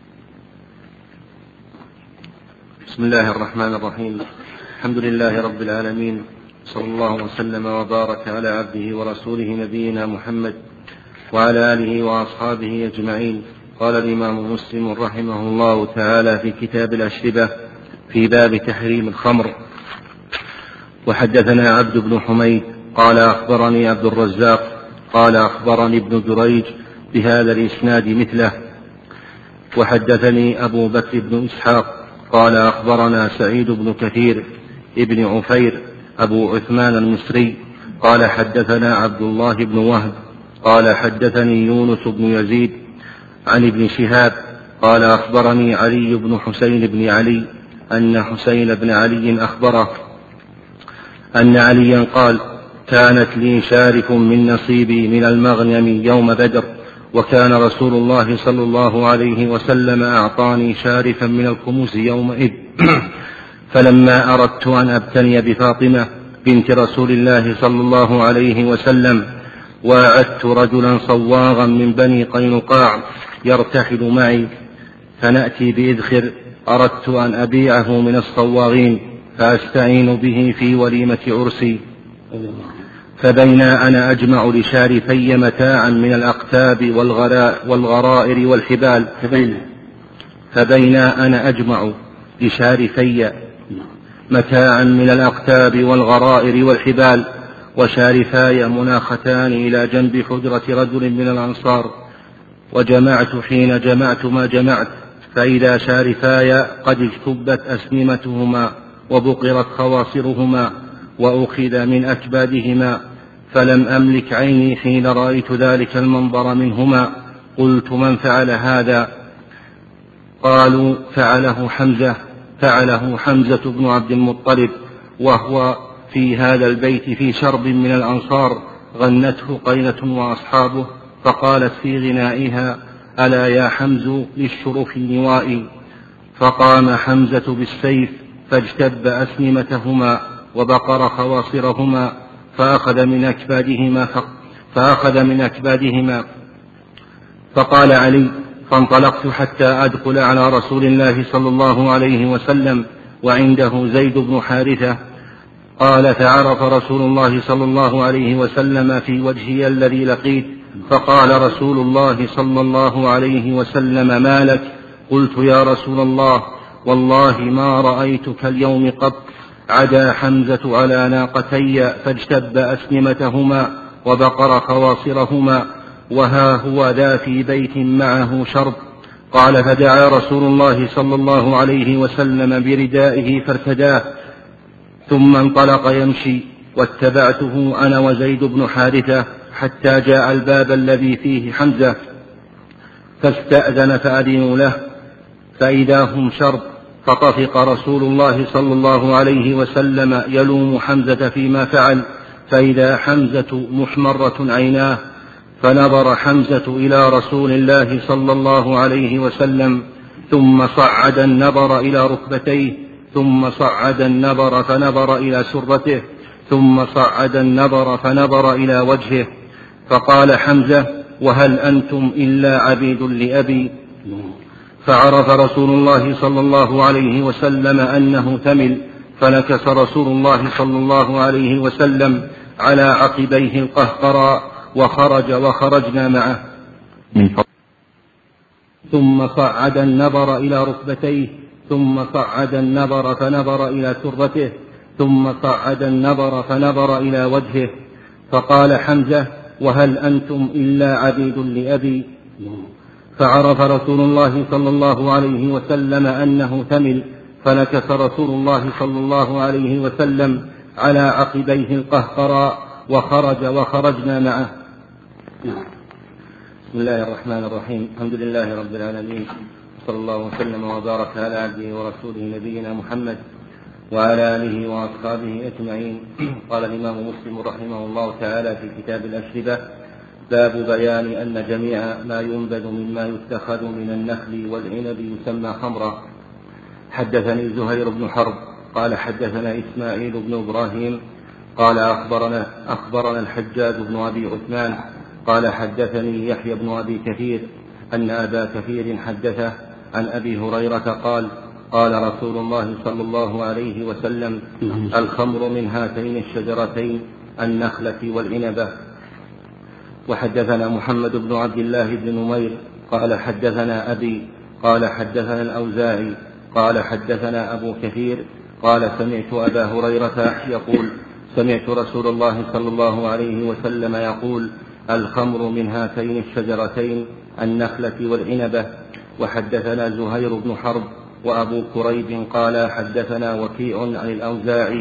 بسم الله الرحمن الرحيم. الحمد لله رب العالمين، صلى الله وسلم وبارك على عبده ورسوله نبينا محمد وعلى آله وأصحابه أجمعين. قال الإمام مسلم رحمه الله تعالى في كتاب الأشربة في باب تحريم الخمر: وحدثنا عبد بن حميد قال أخبرني عبد الرزاق قال أخبرني ابن جريج بهذا الإسناد مثله. وحدثني أبو بكر بن إسحاق قال أخبرنا سعيد بن كثير ابن عفير أبو عثمان المصري قال حدثنا عبد الله بن وهب قال حدثني يونس بن يزيد عن ابن شهاب قال أخبرني علي بن حسين بن علي أن حسين بن علي أخبره أن عليا قال: كانت لي شارف من نصيبي من المغنم يوم بدر، وكان رسول الله صلى الله عليه وسلم أعطاني شارفا من الخمس يومئذ فلما أردت أن أبتني بفاطمة بنت رسول الله صلى الله عليه وسلم وأعدت رجلا صواغا من بني قينقاع يرتحل معي فنأتي بإذخر أردت أن أبيعه من الصواغين فأستعين به في وليمة عرسي، فبينا أنا أجمع لشارفي متاعا من الأقتاب والغرائر والحبال فبينا أنا أجمع لشارفي متاعا من الأقتاب والغرائر والحبال وشارفاي مناختان إلى جنب حجرة رجل من الأنصار، وجمعت حين جمعت ما جمعت فإذا شارفاي قد اجتبت أسنمتهما وبقرت خواصرهما وأخذ من أكبادهما، فلم أملك عيني حين رأيت ذلك المنظر منهما. قلت: من فعل هذا؟ قالوا: فعله حمزة بن عبد المطلب، وهو في هذا البيت في شرب من الأنصار غنته قينة وأصحابه، فقالت في غنائها: ألا يا حمز للشرف النوائي. فقام حمزة بالسيف فاجتب أسنمتهما وبقر خواصرهما فأخذ من أكبادهما. فقال علي: فانطلقت حتى أدخل على رسول الله صلى الله عليه وسلم وعنده زيد بن حارثة. قال: فعرف رسول الله صلى الله عليه وسلم في وجهي الذي لقيت، فقال رسول الله صلى الله عليه وسلم: ما لك؟ قلت: يا رسول الله، والله ما رأيتك اليوم قط. عدا حمزة على ناقتي فاجتب أسنمتهما وبقر خواصرهما، وها هو ذا في بيت معه شرب. قال: فدعا رسول الله صلى الله عليه وسلم بردائه فارتداه، ثم انطلق يمشي، واتبعته أنا وزيد بن حارثة حتى جاء الباب الذي فيه حمزة، فاستأذن فأذنوا له، فإذا هم شرب. فطفق رسول الله صلى الله عليه وسلم يلوم حمزة فيما فعل، فإذا حمزة محمرة عيناه، فنظر حمزة إلى رسول الله صلى الله عليه وسلم، ثم صعد النظر إلى ركبتيه، ثم صعد النظر فنظر إلى سرته، ثم صعد النظر فنظر إلى وجهه. فقال حمزة: وهل أنتم إلا عبيد لأبي؟ فعرف رسول الله صلى الله عليه وسلم أنه ثمل، فنكس رسول الله صلى الله عليه وسلم على عقبيه القهقرى وخرج وخرجنا معه. ثم صعد النظر إلى ركبتيه، ثم صعد النظر فنظر إلى سرته، ثم صعد النظر فنظر إلى وجهه. فقال حمزة: وهل أنتم إلا عبيد لأبي؟ فعرف رسول الله صلى الله عليه وسلم أنه ثمل، فنكس رسول الله صلى الله عليه وسلم على عقبيه القهقرى وخرج وخرجنا معه. بسم الله الرحمن الرحيم. الحمد لله رب العالمين، صلى الله وسلم وبارك على عبده ورسوله نبينا محمد وعلى آله وأصحابه أجمعين. قال الإمام مسلم رحمه الله تعالى في كتاب الأشربة: باب بيان أن جميع ما ينبذ مما يتخذ من النخل والعنب يسمى خمرا. حدثني زهير بن حرب قال حدثنا إسماعيل بن إبراهيم قال أخبرنا الحجاج بن أبي عثمان قال حدثني يحيى بن أبي كثير أن أبا كثير حدثه عن أبي هريرة قال: قال رسول الله صلى الله عليه وسلم: الخمر من هاتين الشجرتين النخلة والعنبة. وحدثنا محمد بن عبد الله بن نمير قال حدثنا أبي قال حدثنا الأوزاعي قال حدثنا أبو كثير قال: سمعت أبا هريرة يقول: سمعت رسول الله صلى الله عليه وسلم يقول: الخمر من هاتين الشجرتين النخلة والعنبة. وحدثنا زهير بن حرب وأبو كريب قال حدثنا وكيع عن الأوزاعي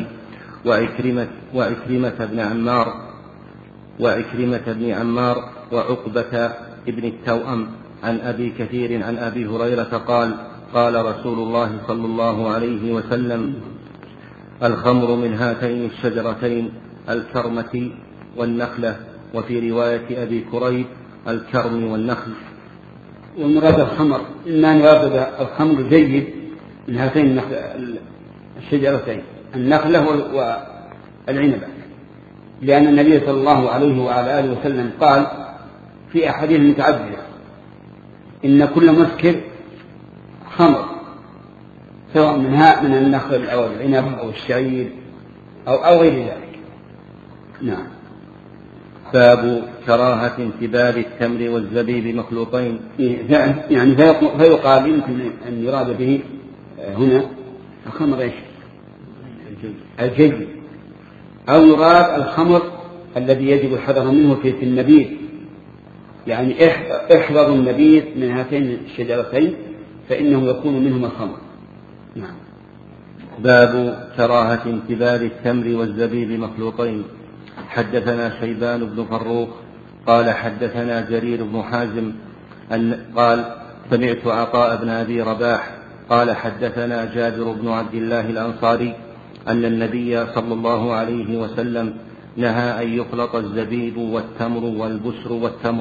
وعكرمة بن عمار وعقبة ابن التوأم عن أبي كثير عن أبي هريرة قال: قال رسول الله صلى الله عليه وسلم: الخمر من هاتين الشجرتين الكرمة والنخلة. وفي رواية أبي كريب: الكرم والنخل. ومراد الخمر إما أن يراد الخمر جيد من هاتين الشجرتين النخلة والعنبة، لأن النبي صلى الله عليه وعلى آله وسلم قال في أحاديث متعددة: إن كل مسكر خمر، سواء من النخل أو العنب أو الشعير أو غير ذلك. نعم. باب كراهة انتباه التمر والزبيب مخلوطين. يعني فيقال يمكن أن يراد به هنا الخمر إيش؟ الجيد، أو يراد الخمر الذي يجب الحذر منه في النبيذ، يعني احذروا النبيذ من هاتين الشجرتين فإنه يكون منهم الخمر. نعم. باب كراهة انتبال التمر والزبيب مخلوطين. حدثنا شيبان بن فروخ قال حدثنا جرير بن حازم قال سمعت عطاء بن أبي رباح قال حدثنا جابر بن عبد الله الأنصاري أن النبي صلى الله عليه وسلم نهى أن يخلط الزبيب والتمر والبسر والتمر.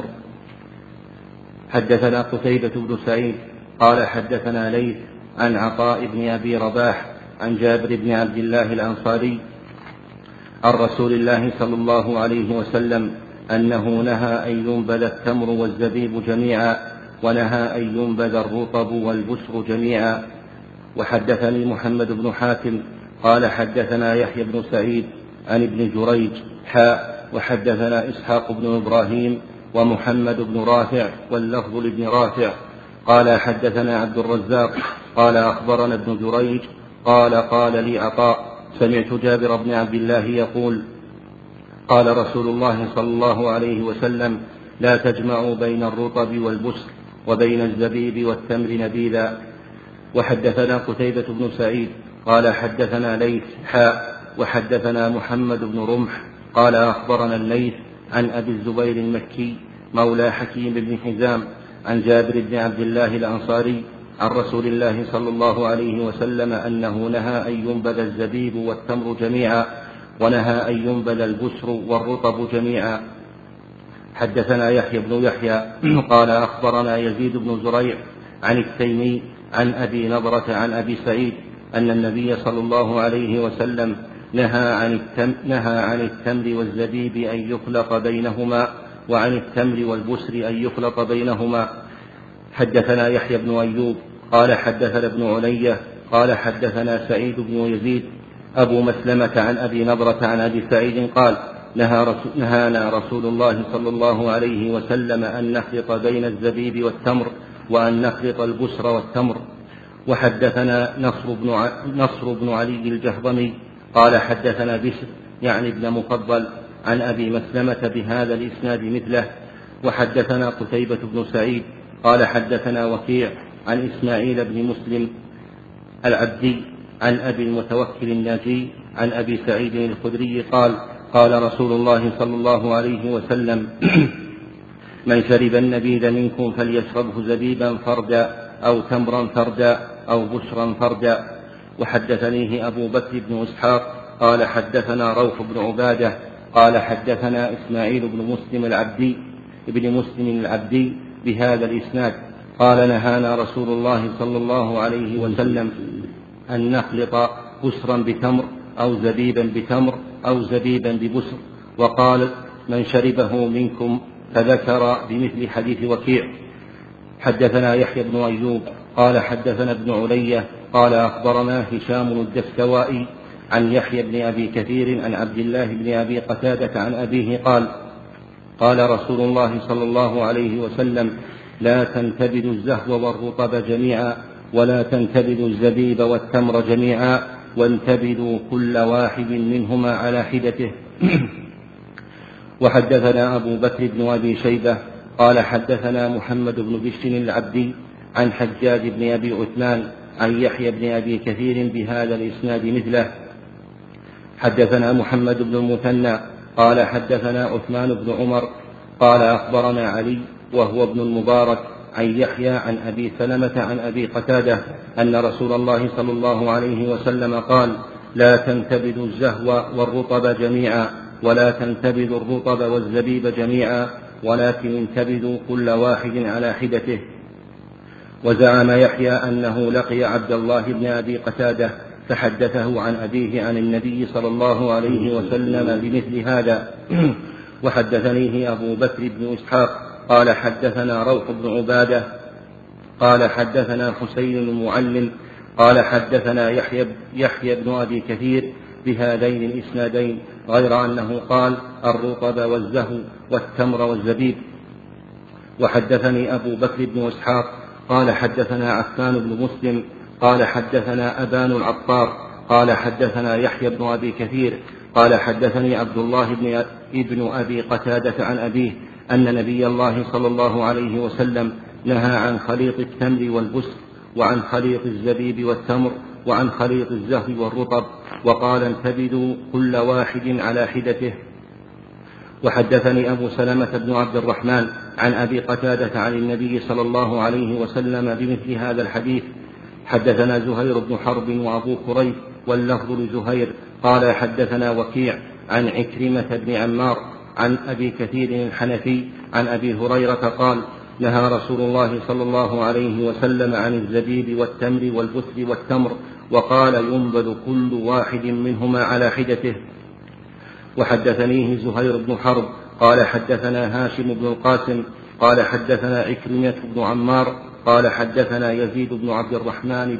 حدثنا قتيبة بن سعيد قال حدثنا ليث عن عطاء بن أبي رباح عن جابر بن عبد الله الأنصاري عن رسول الله صلى الله عليه وسلم أنه نهى أن ينبذ التمر والزبيب جميعا ونهى أن ينبذ الرطب والبسر جميعا. وحدثني محمد بن حاتم قال حدثنا يحيى بن سعيد عن ابن جريج وحدثنا إسحاق بن إبراهيم ومحمد بن رافع واللفظ لابن رافع قال حدثنا عبد الرزاق قال أخبرنا ابن جريج قال لي عطاء سمعت جابر بن عبد الله يقول قال رسول الله صلى الله عليه وسلم لا تجمعوا بين الرطب والبسر وبين الزبيب والتمر نبيذا. وحدثنا قتيبة بن سعيد قال حدثنا ليث وحدثنا محمد بن رمح قال أخبرنا الليث عن أبي الزبير المكي مولى حكيم بن حزام عن جابر بن عبد الله الأنصاري عن رسول الله صلى الله عليه وسلم أنه نهى أن ينبذ الزبيب والتمر جميعا ونهى أن ينبذ البسر والرطب جميعا. حدثنا يحيى بن يحيى قال أخبرنا يزيد بن زريع عن التيمي عن أبي نضرة عن أبي سعيد أن النبي صلى الله عليه وسلم نهى عن التمر والزبيب أن يخلط بينهما وعن التمر والبسر أن يخلط بينهما. حدثنا يحيى بن أيوب قال حدثنا ابن علية قال حدثنا سعيد بن يزيد أبو مسلمة عن أبي نضرة عن أبي سعيد قال نهانا رسول الله صلى الله عليه وسلم أن نخلط بين الزبيب والتمر وأن نخلط البسر والتمر. وحدثنا نصر بن علي الجهضمي قال حدثنا بشر يعني ابن مفضل عن أبي مسلمة بهذا الإسناد مثله. وحدثنا قتيبة بن سعيد قال حدثنا وكيع عن إسماعيل بن مسلم العبدي عن أبي المتوكل الناجي عن أبي سعيد الخدري قال رسول الله صلى الله عليه وسلم من شرب النبيذ منكم فليشربه زبيبا فردا أو تمرا فردا أو بشرا فردا. وحدثنيه أبو بكر بن إسحاق قال حدثنا روح بن عبادة قال حدثنا إسماعيل بن مسلم العبدي بهذا الإسناد قال نهانا رسول الله صلى الله عليه وسلم أن نخلط بسرا بتمر أو زبيبا بتمر أو زبيبا ببسر. وقال من شربه منكم فذكر بمثل حديث وكيع. حدثنا يحيى بن أيوب قال حدثنا ابن علية قال أخبرنا هشام الدستوائي عن يحيى بن أبي كثير عن عبد الله بن أبي قتادة عن أبيه قال رسول الله صلى الله عليه وسلم لا تنتبذوا الزهو والرطب جميعا ولا تنتبذوا الزبيب والتمر جميعا وانتبذوا كل واحد منهما على حدته. وحدثنا أبو بكر بن أبي شيبة قال حدثنا محمد بن بشر العبدي عن حجاج بن أبي عثمان عن يحيى بن أبي كثير بهذا الإسناد مثله. حدثنا محمد بن المثنى قال حدثنا عثمان بن عمر قال أخبرنا علي وهو ابن المبارك عن يحيى عن أبي سلمة عن أبي قتادة أن رسول الله صلى الله عليه وسلم قال لا تنتبذوا الزهو والرطب جميعا ولا تنتبذوا الرطب والزبيب جميعا ولكن انتبذوا كل واحد على حدته. وزعم يحيى أنه لقي عبد الله بن أبي قتادة فحدثه عن أبيه عن النبي صلى الله عليه وسلم بمثل هذا. وحدثنيه أبو بكر بن إسحاق قال حدثنا روح بن عبادة قال حدثنا حسين المعلم قال حدثنا يحيى بن أبي كثير بهذين الإسنادين غير أنه قال الرطب والزهو والتمر والزبيب. وحدثني أبو بكر بن إسحاق قال حدثنا عفان بن مسلم قال حدثنا أبان العطار قال حدثنا يحيى بن أبي كثير قال حدثني عبد الله بن أبي قتادة عن أبيه أن نبي الله صلى الله عليه وسلم نهى عن خليط التمر والبسر وعن خليط الزبيب والتمر وعن خليط الزهر والرطب، وقال انتبذوا كل واحد على حدته. وحدثني أبو سلمة بن عبد الرحمن عن أبي قتادة عن النبي صلى الله عليه وسلم بمثل هذا الحديث. حدثنا زهير بن حرب وأبو كريب واللفظ لزهير قال حدثنا وكيع عن عكرمة بن عمار عن أبي كثير الحنفي عن أبي هريرة قال نهى رسول الله صلى الله عليه وسلم عن الزبيب والتمر والبسر والتمر، وقال ينبذ كل واحد منهما على حدته. وحدثنيه زهير بن حرب قال حدثنا هاشم بن القاسم قال حدثنا عكرمة بن عمار قال حدثنا يزيد بن عبد الرحمن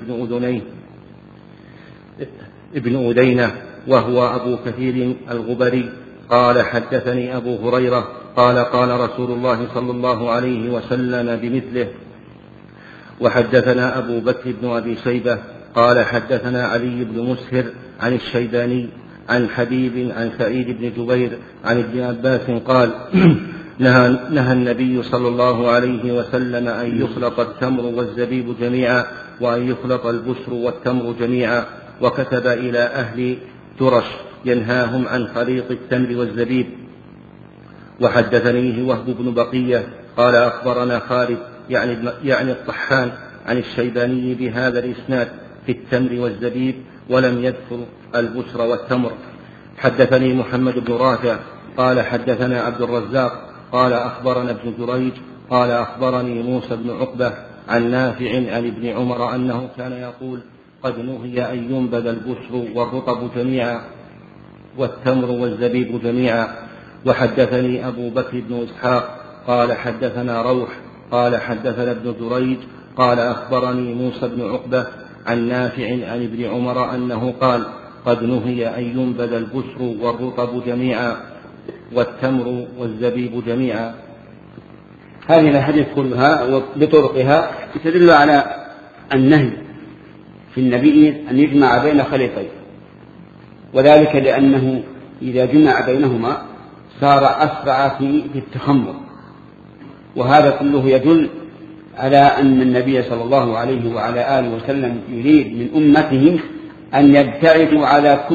ابن أدينة وهو أبو كثير الغبري قال حدثني أبو هريرة قال قال رسول الله صلى الله عليه وسلم بمثله. وحدثنا أبو بكر بن أبي شيبة قال حدثنا علي بن مسهر عن الشيباني عن حبيب عن سعيد بن جبير عن ابن عباس قال نهى النبي صلى الله عليه وسلم أن يخلط التمر والزبيب جميعا وأن يخلط البسر والتمر جميعا، وكتب إلى أهل ترش ينهاهم عن خليط التمر والزبيب. وحدثنيه وهب بن بقية قال أخبرنا خالد يعني الطحان عن الشيباني بهذا الإسناد في التمر والزبيب ولم يذكر البسر والتمر. حدثني محمد بن رافع قال حدثنا عبد الرزاق قال أخبرنا ابن جريج قال أخبرني موسى بن عقبة عن نافع عن ابن عمر أنه كان يقول قد نهي أن ينبذ البسر والرطب جميعا والتمر والزبيب جميعا. وحدثني أبو بكر بن إسحاق قال حدثنا روح قال حدثنا ابن جريج قال أخبرني موسى بن عقبة عن نافع عن ابن عمر أنه قال قد نهي أن ينبذ البسر والرطب جميعا والتمر والزبيب جميعا. هذه الأحاديث كلها وبطرقها تدل على النهي في النبي أن يجمع بين خليطين، وذلك لأنه إذا جمع بينهما صار أسرع في التخمر، وهذا كله يدل على أن النبي صلى الله عليه وعلى آله وسلم يريد من أمته أن يبتعدوا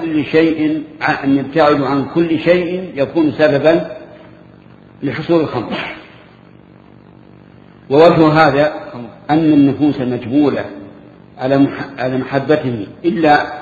عن كل شيء يكون سببا لحصول الخمر. ووجه هذا أن النفوس مجبولة على محبته إلا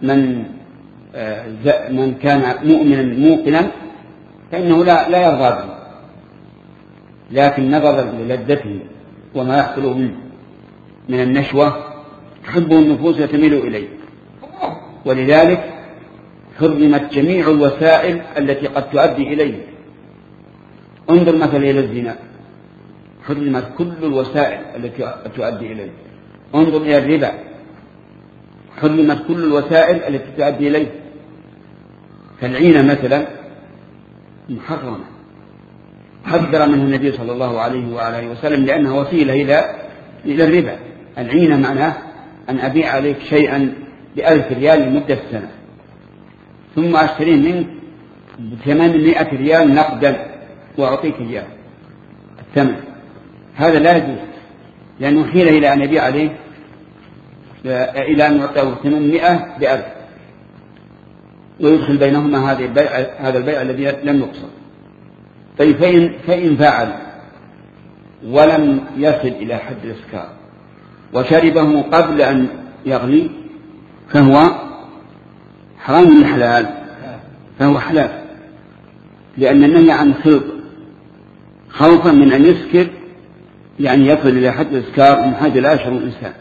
من كان مؤمنا موقنا فإنه لا يرضى به، لكن نظرا للذته وما يحصل من النشوة تحبه النفوس وتميل إليه، ولذلك حرمت جميع الوسائل التي قد تؤدي إليه. انظر مثلا إلى الزنا، حرمت كل الوسائل التي تؤدي إليه. انظر إلى الربا، حرمت كل الوسائل التي تؤدي إليه. فالعينة مثلا محرمة، حذر منه النبي صلى الله عليه وعلى وسلم لأنها وسيلة إلى الربا. العينة معناه أن أبيع عليك شيئا ب1000 ريال لمدة سنة ثم أشتريه منك ب800 ريال نقدا وأعطيك إياه الثمن. هذا لا يجوز، لأنه حيل إلى أن يبيع عليه إلى أن يعطيه 800 ب1000 ويدخل بينهما هذا البيع الذي لم يقصد. طيب فإن فعل ولم يصل إلى حد الإسكار وشربه قبل أن يغلي فهو حرام حلال، فهو حلال، لأن النهي عن خلط خوفا من أن يسكر، يعني يصل إلى حد الإسكار من حاجة لا يشعر الإنسان.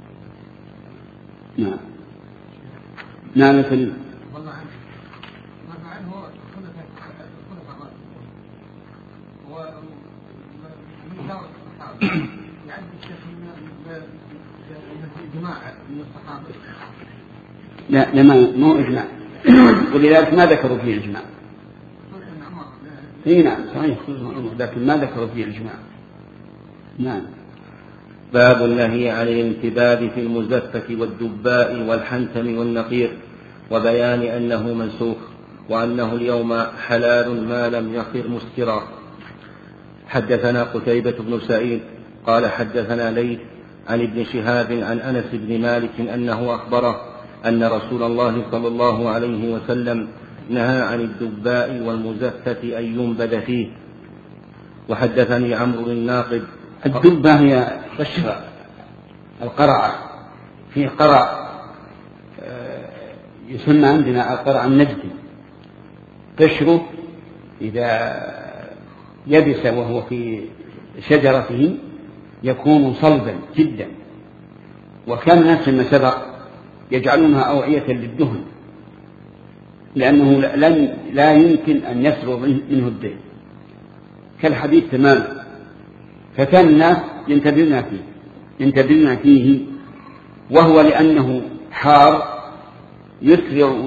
نعم مثل لا مو إجماع، ولذلك ما ذكروا فيه الإجماع. نعم صحيح، لكن ما ذكروا فيه الإجماع. نعم. باب النهي عن الانتباب في المزفة والدباء والحنتم والنقير، وبيان أنه منسوخ وأنه اليوم حلال ما لم يصر مسكرا. حدثنا قتيبة بن سعيد قال حدثنا ليث عن ابن شهاب عن أنس بن مالك أنه أخبره أن رسول الله صلى الله عليه وسلم نهى عن الدباء والمزفة أن ينبذ فيه. وحدثني عمرو الناقد. الدبة هي قشر القرع، فيه قرع يسمى عندنا القرع النجدي، قشره إذا يبس وهو في شجرته يكون صلبا جدا، وكان الناس فيما سبق يجعلونها أوعية للدهن لأنه لا يمكن أن يسرع منه الدين كالحديد تماما، فكان الناس ينتبهون فيه، وهو لأنه حار يسرع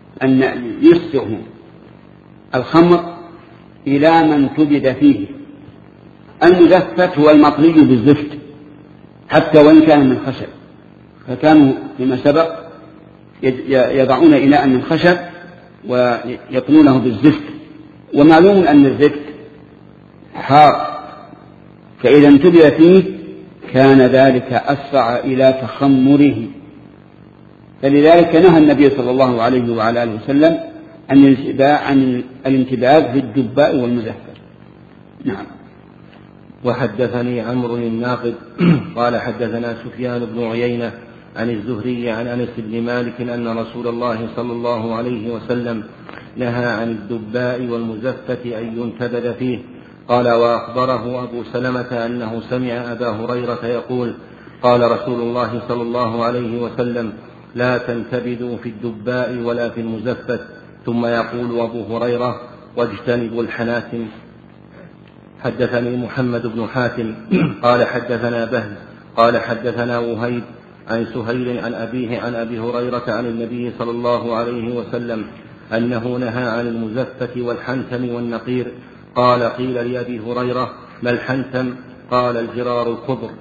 الخمر إلى من تبد فيه. المزفت هو المطلي بالزفت حتى وإن كان من خشب، فكانوا فيما سبق يضعون إناء من خشب ويطلونه بالزفت، ومعلوم أن الزفت حار، فإذا انتبه فيه كان ذلك أسرع إلى تخمره، فلذلك نهى النبي صلى الله عليه وعلى آله وسلم عن الانتباه بالدباء والمزفت. نعم. وحدثني عمرو الناقد قال حدثنا سفيان بن عيينة عن الزهري عن أنس بن مالك أن رسول الله صلى الله عليه وسلم نهى عن الدباء والمزفة أن ينتبذ فيه. قال وأخبره أبو سلمة أنه سمع أبا هريرة يقول قال رسول الله صلى الله عليه وسلم لا تنتبذوا في الدباء ولا في المزفة. ثم يقول أبو هريرة واجتنبوا الحناتم. حدثني محمد بن حاتم قال حدثنا بهز قال حدثنا وهيب عن سهيل عن أبيه عن أبي هريرة عن النبي صلى الله عليه وسلم أنه نهى عن المزفة والحنتم والنقير. قال قيل لأبي هريرة ما الحنتم؟ قال الجرار الخضر.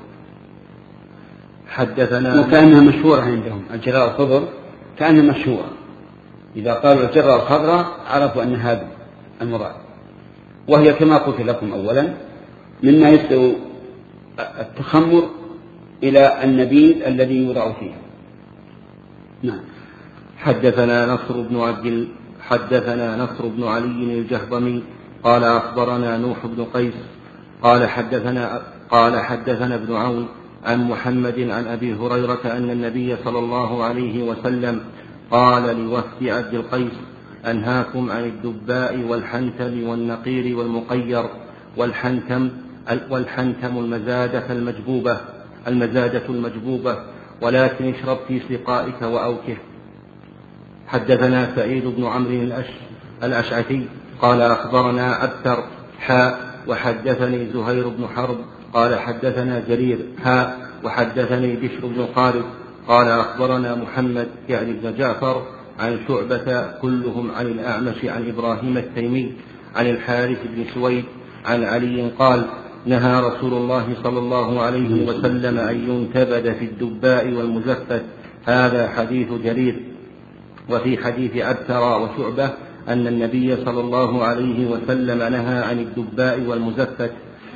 حدثنا وكأنها مشهورة عندهم الجرار الخضر، كأنها مشهورة، إذا قالوا الجرار الخضراء عرفوا أن هذا المراد، وهي كما قلت لكم أولا مما يسلو التخمر إلى النبيذ الذي يوضع فيه. نعم. حدثنا نصر بن علي الجهضمي قال أخبرنا نوح بن قيس قال حدثنا ابن عون عن محمد عن أبي هريرة أن النبي صلى الله عليه وسلم قال لوفد عبد القيس أنهاكم عن الدباء والحنتم والنقير والمقير. والحنتم المزادة المجبوبة ولكن اشرب في سقائك وأوكه. حدثنا سعيد بن عمرو الأشعثي قال أخبرنا أبتر وحدثني زهير بن حرب قال حدثنا جرير وحدثني بشر بن خالد قال أخبرنا محمد يعني بن جعفر عن شعبة كلهم عن الأعمش عن إبراهيم التيمي عن الحارث بن سويد عن علي قال نهى رسول الله صلى الله عليه وسلم أن ينتبذ في الدباء والمزفت. هذا حديث جرير. وفي حديث أبتر وشعبة أن النبي صلى الله عليه وسلم نهى عن الدباء والمزفت.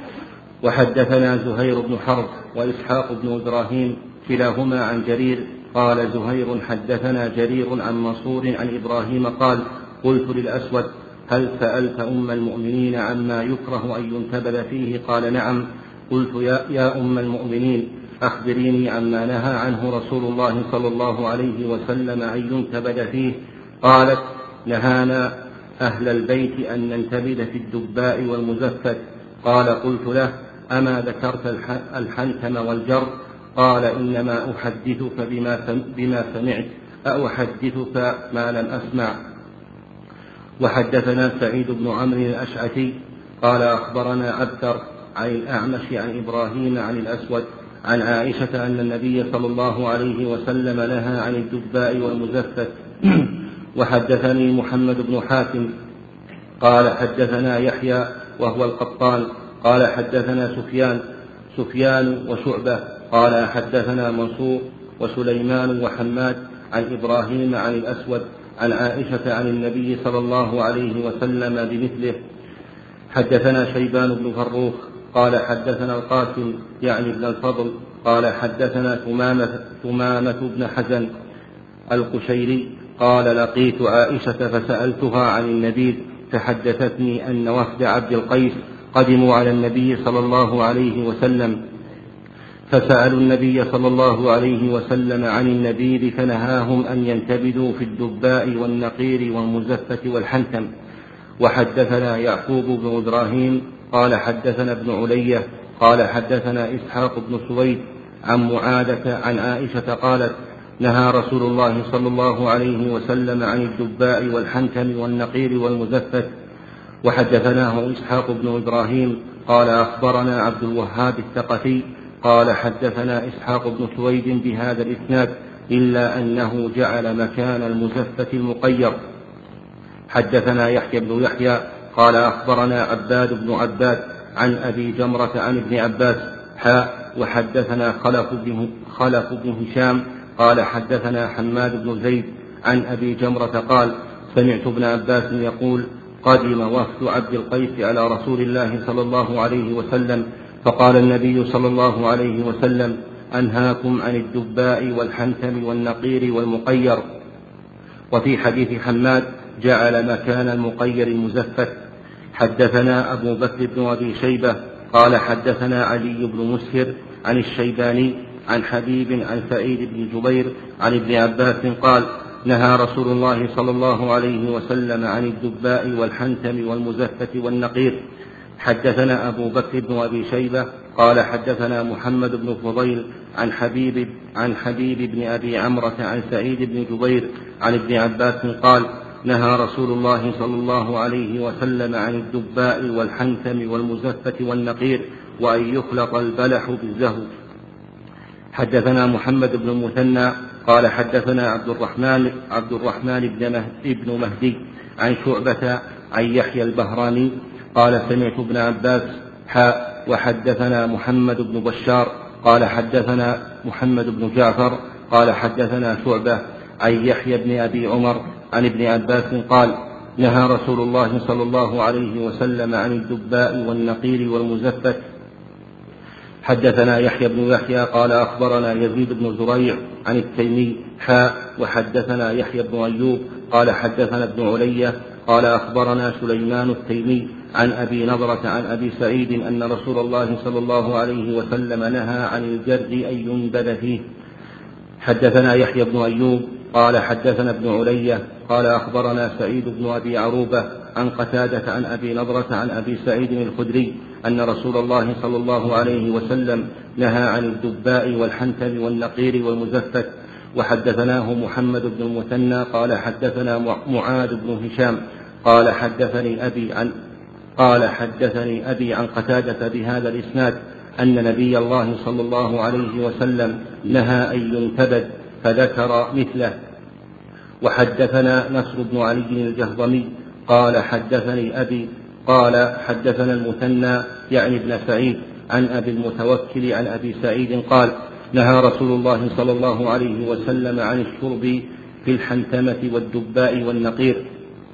وحدثنا زهير بن حرب وإسحاق بن إبراهيم كلاهما عن جرير قال زهير حدثنا جرير عن منصور عن إبراهيم قال قلت للأسود هل سألت أم المؤمنين عما يكره أن ينتبذ فيه؟ قال نعم. قلت يا أم المؤمنين أخبريني عما نهى عنه رسول الله صلى الله عليه وسلم أن ينتبذ فيه. قالت نهانا أهل البيت أن ننتبذ في الدباء والمزفت. قال قلت له أما ذكرت الحنتم والجر؟ قال إنما أحدثك بما سمعت أحدثك ما لم أسمع. وحدثنا سعيد بن عمرو الأشعثي قال أخبرنا أبتر عن الأعمش عن إبراهيم عن الأسود عن عائشة أن النبي صلى الله عليه وسلم نهى عن الدباء والمزفت. وحدثني محمد بن حاتم قال حدثنا يحيى وهو القطان قال حدثنا سفيان وشعبة قال حدثنا منصور وسليمان وحماد عن إبراهيم عن الأسود عن عائشة عن النبي صلى الله عليه وسلم بمثله. حدثنا شيبان بن فروخ قال حدثنا القاسم يعني ابن الفضل قال حدثنا ثمامة بن حزن القشيري قال لقيت عائشة فسألتها عن النبيذ فحدثتني أن وفد عبد القيس قدموا على النبي صلى الله عليه وسلم فسألوا النبي صلى الله عليه وسلم عن النبيذ فنهاهم أن ينتبذوا في الدباء والنقير والمزفة والحنتم. وحدثنا يعقوب بن إبراهيم قال حدثنا ابن علية قال حدثنا إسحاق بن سويد عن معاذة عن عائشة قالت نهى رسول الله صلى الله عليه وسلم عن الدباء والحنتم والنقير والمزفة. وحدثناه إسحاق بن إبراهيم قال أخبرنا عبد الوهاب الثقفي قال حدثنا إسحاق بن سويد بهذا الإسناد إلا أنه جعل مكان المزفة المقير. حدثنا يحيى بن يحيى قال أخبرنا عباد بن عباد عن أبي جمرة عن ابن عباس وحدثنا خلف بن هشام قال حدثنا حماد بن زيد عن أبي جمرة قال سمعت ابن عباس يقول قدم وفد عبد القيس على رسول الله صلى الله عليه وسلم فقال النبي صلى الله عليه وسلم أنهاكم عن الدباء والحنتم والنقير والمقير. وفي حديث حماد جعل مكان المقير المزفت. حدثنا أبو بكر بن أبي شيبة قال حدثنا علي بن مسهر عن الشيباني عن حبيب عن سعيد بن جبير عن ابن عباس قال نهى رسول الله صلى الله عليه وسلم عن الدباء والحنتم والمزفة والنقير. حدثنا أبو بكر بن أبي شيبة قال حدثنا محمد بن فضيل عن حبيب بن أبي عمرة عن سعيد بن جبير عن ابن عباس قال نهى رسول الله صلى الله عليه وسلم عن الدباء والحنتم والمزفة والنقير وأن يخلط البلح بالزهو. حدثنا محمد بن المثنى قال حدثنا عبد الرحمن بن مهدي عن شعبة عن يحيى البهراني قال سمعت ابن عباس وحدثنا محمد بن بشار قال حدثنا محمد بن جعفر قال حدثنا شعبة عن يحيى بن أبي عمر عن ابن عباس قال نهى رسول الله صلى الله عليه وسلم عن الدباء والنقير والمزفة. حدثنا يحيى بن يحيى قال أخبرنا يزيد بن زريع عن التيمي وحدثنا يحيى بن أيوب قال حدثنا ابن علية قال أخبرنا سليمان التيمي عن أبي نضرة عن أبي سعيد أن رسول الله صلى الله عليه وسلم نهى عن الجرد أن ينبذ فيه. حدثنا يحيى بن أيوب قال حدثنا ابن علية قال أخبرنا سعيد بن أبي عروبة عن قتادة عن أبي نضرة عن أبي سعيد الخدري أن رسول الله صلى الله عليه وسلم نهى عن الدباء والحنتم والنقير والمزفت. وحدثناه محمد بن المثنى قال حدثنا معاذ بن هشام قال حدثني أبي عن قتادة بهذا الإسناد أن نبي الله صلى الله عليه وسلم نهى أن ينتبذ فذكر مثله. وحدثنا نصر بن علي الجهضمي قال حدثني أبي قال حدثنا المثنى يعني ابن سعيد عن أبي المتوكل عن أبي سعيد قال نهى رسول الله صلى الله عليه وسلم عن الشرب في الحنتمة والدباء والنقير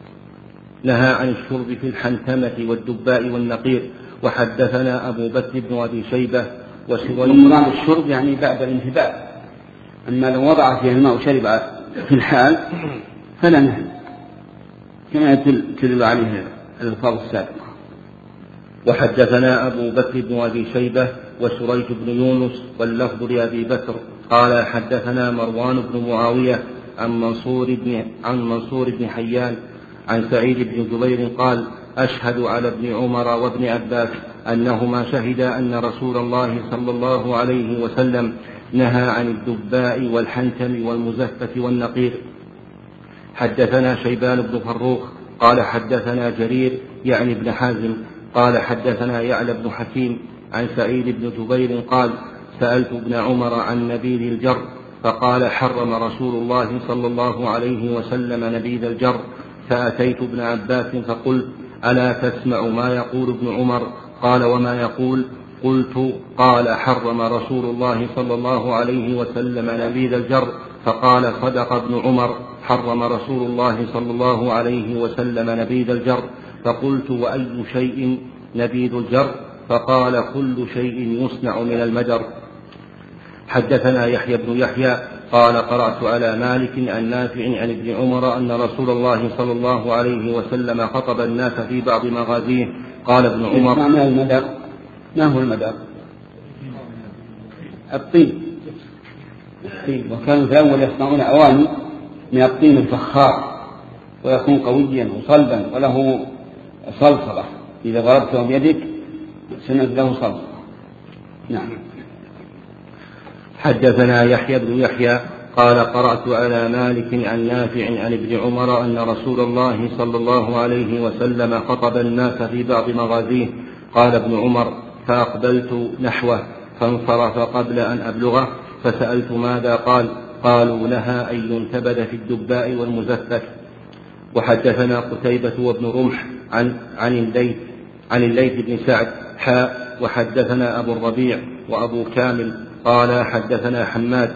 وحدثنا أبو بكر بن أبي شيبة ومراد الشرب يعني بعد الانتباه، أما لو وضع فيه الماء وشرب في الحال فلا نهي كما تدل عليه الألفاظ السابقة. وحدثنا أبو بكر بن أبي شيبة وسريج بن يونس واللفظ لأبي بكر قال حدثنا مروان بن معاوية عن منصور بن حيان عن سعيد بن جبير قال أشهد على ابن عمر وابن عباس أنهما شهدا أن رسول الله صلى الله عليه وسلم نهى عن الدباء والحنتم والمزفة والنقير. حدثنا شيبان بن فروخ قال حدثنا جرير يعني ابن حازم قال حدثنا يعلى بن حكيم عن سعيد بن جبير قال سألت ابن عمر عن نبيذ الجر فقال حرم رسول الله صلى الله عليه وسلم نبيذ الجر، فأتيت ابن عباس فقلت ألا تسمع ما يقول ابن عمر؟ قال وما يقول؟ قلت قال حرم رسول الله صلى الله عليه وسلم نبيذ الجر، فقال صدق ابن عمر حرم رسول الله صلى الله عليه وسلم نبيذ الجر. فقلت وأي شيء نبيذ الجر؟ فقال كل شيء يصنع من المدر. حدثنا يحيى بن يحيى قال قرأت على مالك عن نافع عن ابن عمر أن رسول الله صلى الله عليه وسلم خطب الناس في بعض مغازيه. قال ابن عمر: ما هو المدر؟ الطين. وكانوا في الأول يصنعون أواني من الطين الفخار ويكون قويا وصلبا وله صلصلة، إذا ضربته بيدك سند له صلصلة. نعم. حدثنا يحيى بن يحيى قال قرأت على مالك عن نافع عن ابن عمر أن رسول الله صلى الله عليه وسلم خطب الناس في بعض مغازيه. قال ابن عمر: فأقبلت نحوه فانصرف قبل أن أبلغه فسألت ماذا قال. قالوا: لها أن ينتبذ في الدباء والمزفت. وحدثنا قتيبة وابن رمح عن الليث بن سعد وحدثنا أبو الربيع وأبو كامل قال حدثنا حماد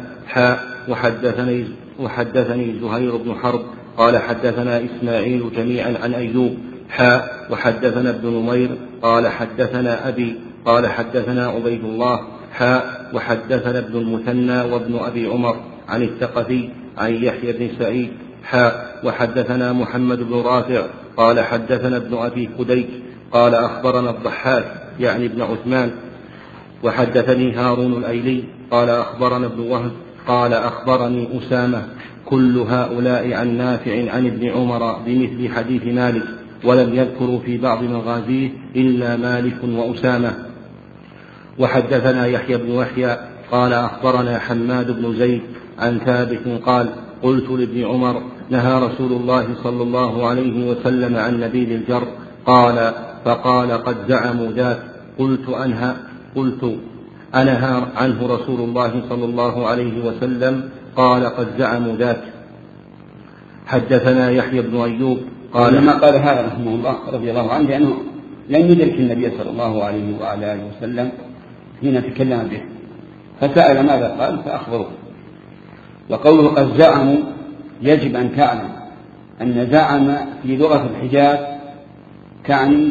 وحدثني زهير بن حرب قال حدثنا إسماعيل جميعا عن أيوب وحدثنا ابن نمير قال حدثنا أبي قال حدثنا عبيد الله وحدثنا ابن المثنى وابن أبي عمر عن الثقفي عن يحيى بن سعيد وحدثنا محمد بن رافع قال حدثنا ابن أبي كديك قال أخبرنا الضحاك يعني ابن عثمان وحدثني هارون الأيلي قال أخبرنا ابن وهب قال أخبرني أسامة كل هؤلاء عن نافع عن ابن عمر بمثل حديث مالك، ولم يذكروا في بعض مغازيه إلا مالك وأسامة. وحدثنا يحيى بن يحيى قال أخبرنا حماد بن زيد عن ثابت قال قلت لابن عمر: نهى رسول الله صلى الله عليه وسلم عن نبيذ الجر. فقال: قد زعموا ذاك. قلت أنهى عنه رسول الله صلى الله عليه وسلم. قال: قد زعموا ذاك. حدثنا يحيى بن أيوب قال لما قال هذا رحمه الله رضي الله عنه لأنه لم يدرك النبي صلى الله عليه وعلى آله وسلم حين تكلم به، فسأل ماذا قال فأخبره. وقوله قد زعموا يجب أن تعلم أن زعم في لغة الحجاز تعني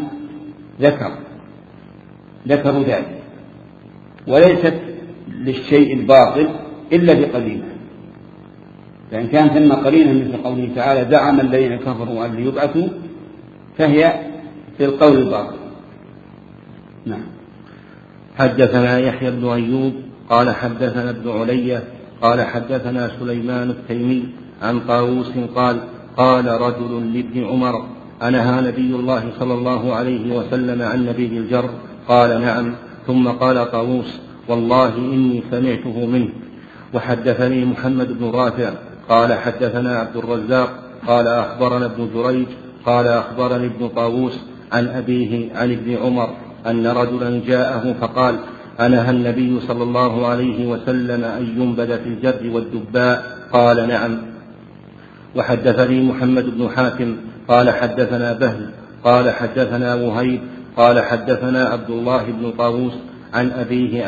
ذكروا ذلك، وليست للشيء الباطل إلا بقرينة، فإن كان ثم قرينة مثل قوله تعالى: زعم الذين كفروا أن يبعثوا، فهي في القول الباطل. نعم. حدثنا يحيى بن أيوب قال حدثنا ابن علية قال حدثنا سليمان التيمي عن طاووس قال رجل لابن عمر: أنهى نبي الله صلى الله عليه وسلم عن نبيذ الجر؟ قال: نعم. ثم قال طاووس: والله إني سمعته منه. وحدثني محمد بن رافع قال حدثنا عبد الرزاق قال أخبرنا ابن جريج قال أخبرني ابن طاووس عن أبيه عن ابن عمر أن رجلا جاءه فقال: أنهى النبي صلى الله عليه وسلم أن ينبذ في الجر والدباء؟ قال: نعم. وحدثني محمد بن حاتم قال حدثنا بهل قال حدثنا وهيب قال حدثنا عبد الله بن طاووس عن أبيه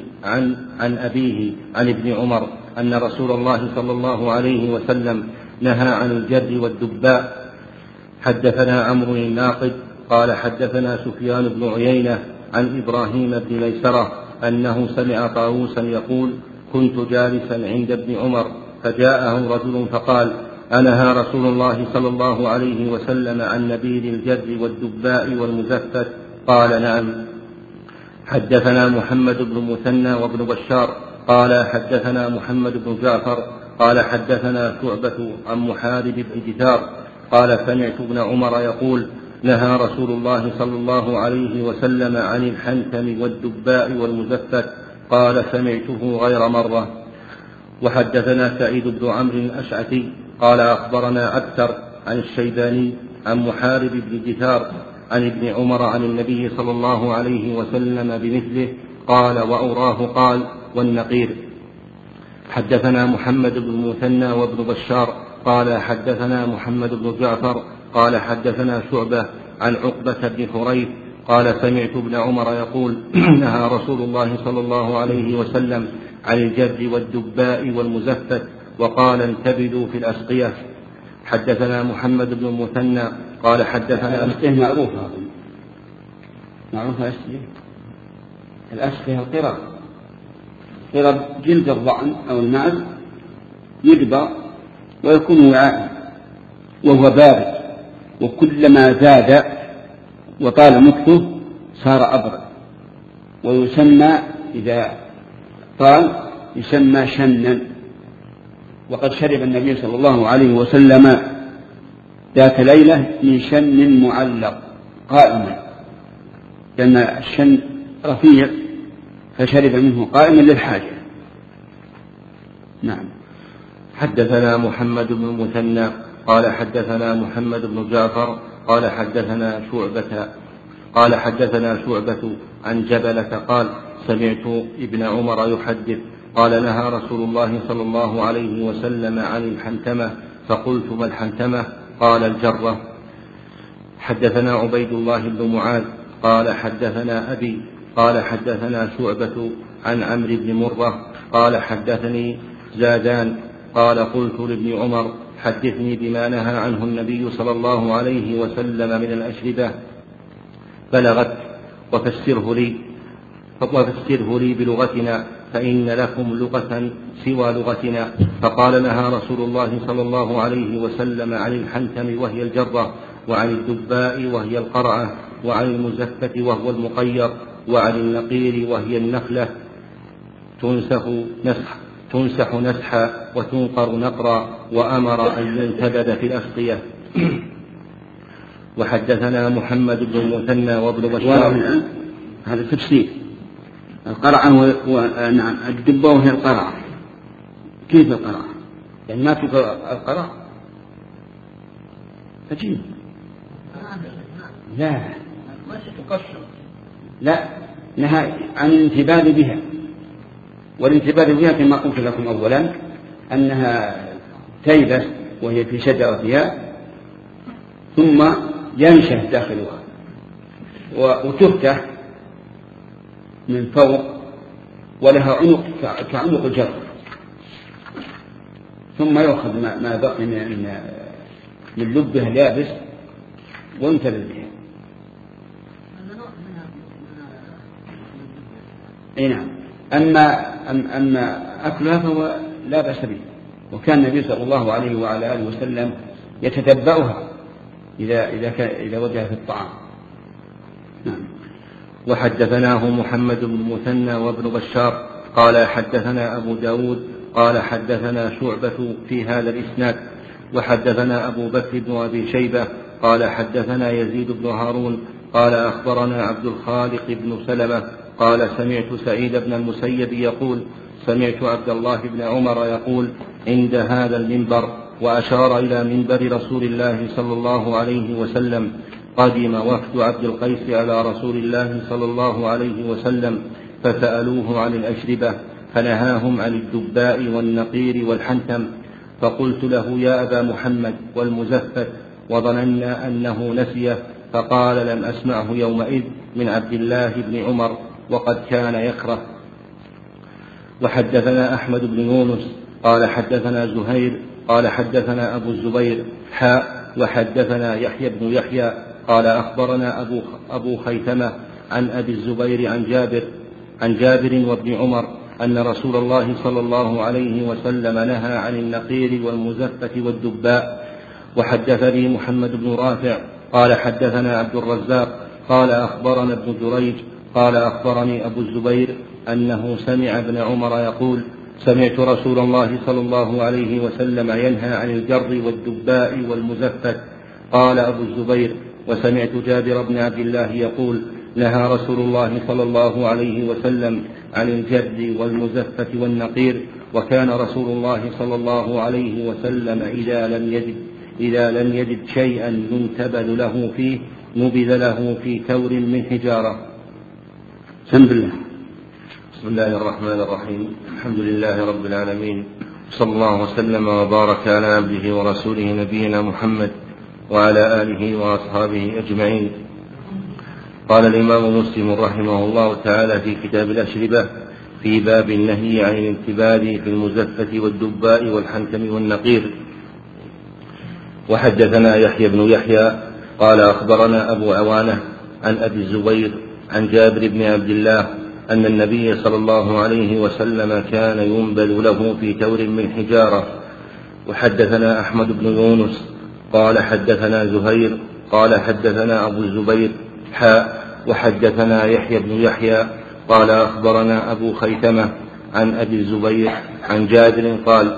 عن ابن عمر أن رسول الله صلى الله عليه وسلم نهى عن الجر والدباء. حدثنا عمرو الناقد قال حدثنا سفيان بن عيينة عن إبراهيم بن ميسرة أنه سمع طاووسا يقول: كنت جالسا عند ابن عمر فجاءه رجل فقال: أنهى رسول الله صلى الله عليه وسلم عن نبيذ الجر والدباء والمزفت؟ قال: نعم. حدثنا محمد بن مثنى وابن بشار قال حدثنا محمد بن جعفر قال حدثنا شعبة عن محارب بن جثار قال: سمعت ابن عمر يقول: نهى رسول الله صلى الله عليه وسلم عن الحنتم والدباء والمزفت. قال: سمعته غير مرة. وحدثنا سعيد بن عمرو الأشعثي قال أخبرنا عبتر عن الشيباني عن محارب بن جثار عن ابن عمر عن النبي صلى الله عليه وسلم بمثله قال: وأوراه قال: والنقير. حدثنا محمد بن مثنى وابن بشار قال حدثنا محمد بن جعفر قال حدثنا شعبة عن عقبة بن حريث قال: سمعت ابن عمر يقول: نهى رسول الله صلى الله عليه وسلم عن الجر والدباء والمزفت وقال: انتبذوا في الأسقية. حدثنا محمد بن المثنى قال حدثنا معروفة الأسقية القرى صار جلد الضأن أو الماعز يدبر ويكون وعاء وهو بارد، وكلما زاد وطال مكثه صار أبرد، ويسمى إذا طال يسمى شنا. وقد شرب النبي صلى الله عليه وسلم ذات ليلة من شن معلق قائما، لأن الشن رفيع فشرب منه قائما للحاجة. نعم. حدثنا محمد بن المثنى قال حدثنا محمد بن جعفر قال حدثنا شعبة عن جبلة قال سمعت ابن عمر يحدث قال نهى رسول الله صلى الله عليه وسلم عن الحنتمة، فقلت ما الحنتمة؟ قال الجرة. حدثنا عبيد الله بن معاذ قال حدثنا أبي قال حدثنا شعبة عن عمرو بن مرة قال حدثني زادان قال قلت لابن عمر حدثني بما نهى عنه النبي صلى الله عليه وسلم من الأشربة بلغت وفسره لي بلغتنا فإن لكم لغة سوى لغتنا. فقال نهى رسول الله صلى الله عليه وسلم عن الحنتم وهي الجرة، وعن الدباء وهي القرعة، وعن المزفة وهو المقير، وعن النقير وهي النخلة تنسح نسحا وتنقر نقرا، وأمر أن ينتبذ في الأسقية. وحدثنا محمد بن المثنى وابن بشار. هذا تفسير القرعة نعم الدبة وهي القرعة. كيف القرعة؟ يعني ما في القرعة عجيب. لا نهى عن الانتباه بها، والانتباه بها كما قلت لكم أولا أنها تيبس وهي في شجرتها ثم ينشف داخلها وتفتح من فوق ولها عنق كعنق الجر، ثم يأخذ ما بقي من لبها اليابس وينتبه بها. أي نعم. أما أكلها فهو لا بأس به، وكان النبي صلى الله عليه وعلى آله وسلم يتتبعها إذا وجد في الطعام. نعم. وحدثناه محمد بن المثنى وابن بشار قال حدثنا أبو داود قال حدثنا شعبة في هذا الإسناد. وحدثنا أبو بكر بن أبي شيبة قال حدثنا يزيد بن هارون قال أخبرنا عبد الخالق بن سلمة قال سمعت سعيد بن المسيب يقول سمعت عبد الله بن عمر يقول عند هذا المنبر، وأشار إلى منبر رسول الله صلى الله عليه وسلم: قدم وفد عبد القيس على رسول الله صلى الله عليه وسلم فسألوه عن الأشربة فنهاهم عن الدباء والنقير والحنتم، فقلت له: يا أبا محمد والمزفت، وظننا أنه نسيه، فقال: لم أسمعه يومئذ من عبد الله بن عمر وقد كان يكره. وحدثنا أحمد بن يونس قال حدثنا زهير قال حدثنا أبو الزبير وحدثنا يحيى بن يحيى قال أخبرنا أبو خيثمة عن أبي الزبير عن جابر وابن عمر أن رسول الله صلى الله عليه وسلم نهى عن النقير والمزفة والدباء. وحدثني محمد بن رافع قال حدثنا عبد الرزاق قال أخبرنا ابن جريج قال أخبرني أبو الزبير أنه سمع ابن عمر يقول: سمعت رسول الله صلى الله عليه وسلم ينهى عن الجر والدباء والمزفة. قال أبو الزبير: وسمعت جابر بن عبد الله يقول: نهى رسول الله صلى الله عليه وسلم عن الجر والمزفة والنقير، وكان رسول الله صلى الله عليه وسلم إذا لم يجد شيئا ينتبذ له فيه نبذ له في كور من حجارة. بسم الله الرحمن الرحيم. الحمد لله رب العالمين، صلى الله وسلم وبارك على عبده ورسوله نبينا محمد وعلى آله وأصحابه أجمعين. قال الإمام مسلم رحمه الله تعالى في كتاب الأشربة في باب النهي عن الانتباه في المزفة والدباء والحنتم والنقير: وحدثنا يحيى بن يحيى قال أخبرنا أبو عوانة عن أبي الزبير عن جابر بن عبد الله أن النبي صلى الله عليه وسلم كان ينبذ له في تور من حجارة. وحدثنا أحمد بن يونس قال حدثنا زهير قال حدثنا أبو الزبير وحدثنا يحيى بن يحيى قال أخبرنا أبو خيثمة عن أبي الزبير عن جابر قال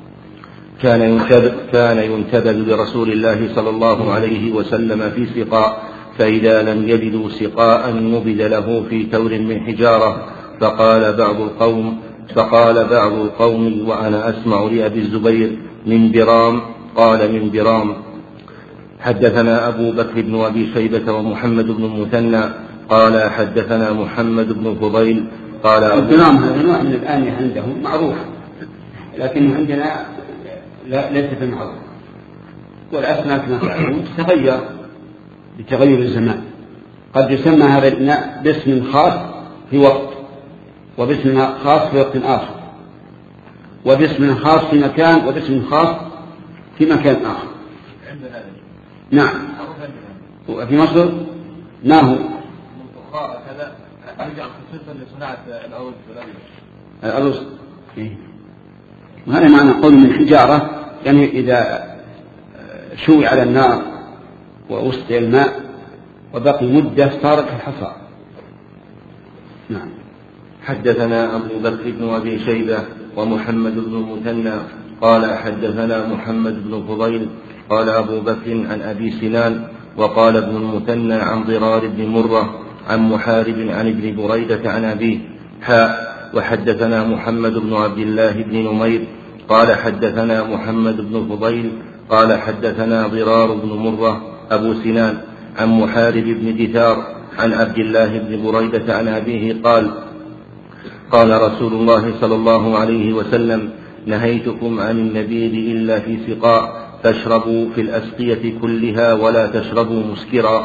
كان ينتبذ لرسول الله صلى الله عليه وسلم في سقاء، فإذا لم يجدوا سقاء نبذ له في تور من حجارة. فقال بعض القوم وأنا أسمع لأبي الزبير من برام، قال من برام. حدثنا أبو بكر بن أبي شيبة ومحمد بن المثنى قال حدثنا محمد بن فضيل قال البرام هذا نوع من الآنية عندهم معروف، لكن عندنا ليس بالمعروف، والأسماك ما تعلمون تتغير بتغير الزمان. قد يسمى هذا الإناء باسم خاص في وقت، وباسم خاص في وقت آخر، وباسم خاص في مكان، وباسم خاص في مكان آخر. نعم. وفي مصر ما هو كذا يرجع خصيصا لصناعة الأرز. وهذا معنى قول من حجارة، يعني إذا شوي على النار وأسقي الماء وبقي مدة صارت الحصى. نعم. حدثنا أبو بكر بن أبي شيبة ومحمد بن المثنى قال حدثنا محمد بن فضيل قال أبو بكر عن أبي سنان وقال ابن المثنى عن ضرار بن مرة عن محارب عن ابن بريدة عن أبيه وحدثنا محمد بن عبد الله بن نمير قال حدثنا محمد بن فضيل قال حدثنا ضرار بن مرة أبو سنان عن محارب بن دثار عن عبد الله بن بريدة عن أبيه قال رسول الله صلى الله عليه وسلم نهيتكم عن النبيذ إلا في سقاء، فاشربوا في الأسقية كلها ولا تشربوا مسكرا.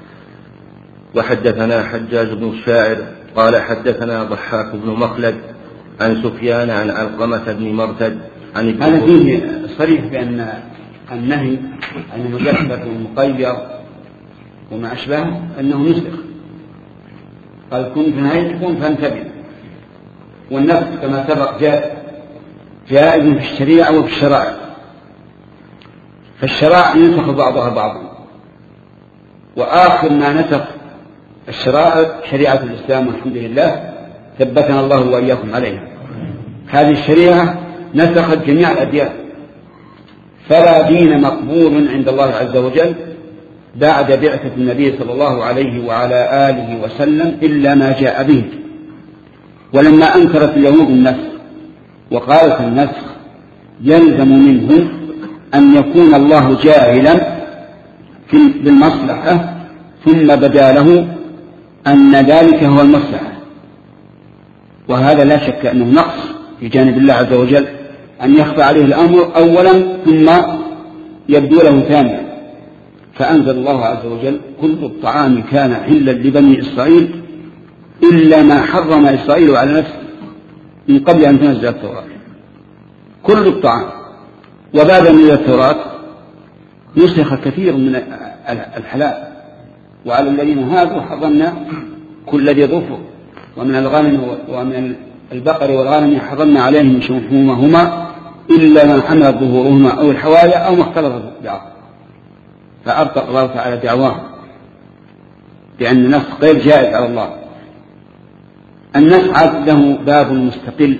وحدثنا حجاج بن الشاعر قال حدثنا ضحاك بن مخلد عن سفيان عن علقمة بن مرثد عن ابن هذا فيه صريح بأن النهي عن المجفف والمقير وما أشبهه أنه نسخ. قال كنت نهيتكم فانتبهوا، والنسخ كما سبق جائز في الشريعة وفي الشرائع، فالشرائع ينسخ بعضها بعضا، وآخر ما نسخ الشرائع شريعة الإسلام والحمد لله ثبتنا الله وإياكم عليها. هذه الشريعة نسخت جميع الأديان، فلا دين مقبول عند الله عز وجل بعد بعثة النبي صلى الله عليه وعلى آله وسلم إلا ما جاء به. ولما أنكرت اليهود النسخ وقالت النسخ يلزم منه أن يكون الله جاهلا بالمصلحة ثم بدا له أن ذلك هو المصلحة، وهذا لا شك أنه نقص في جانب الله عز وجل أن يخفى عليه الأمر أولا ثم يبدو له ثانيا. فأنزل الله عز وجل كل الطعام كان حلا لبني إسرائيل إلا ما حرم إسرائيل على نفسه من قبل أن تنزل التوراة، كل الطعام. وبعد من التوراة نسخ كثير من الحلال، وعلى الذين هادوا حرمنا كل ذي ظفر، ومن الغنم ومن البقر والغنم حرمنا عليهم شحومهما إلا من حملت ظهورهما أو الحوايا أو ما اختلط بعض. فأبطأ الله تعالى دعواهم بأن النسخ غير جائز على الله. النسخ له باب مستقل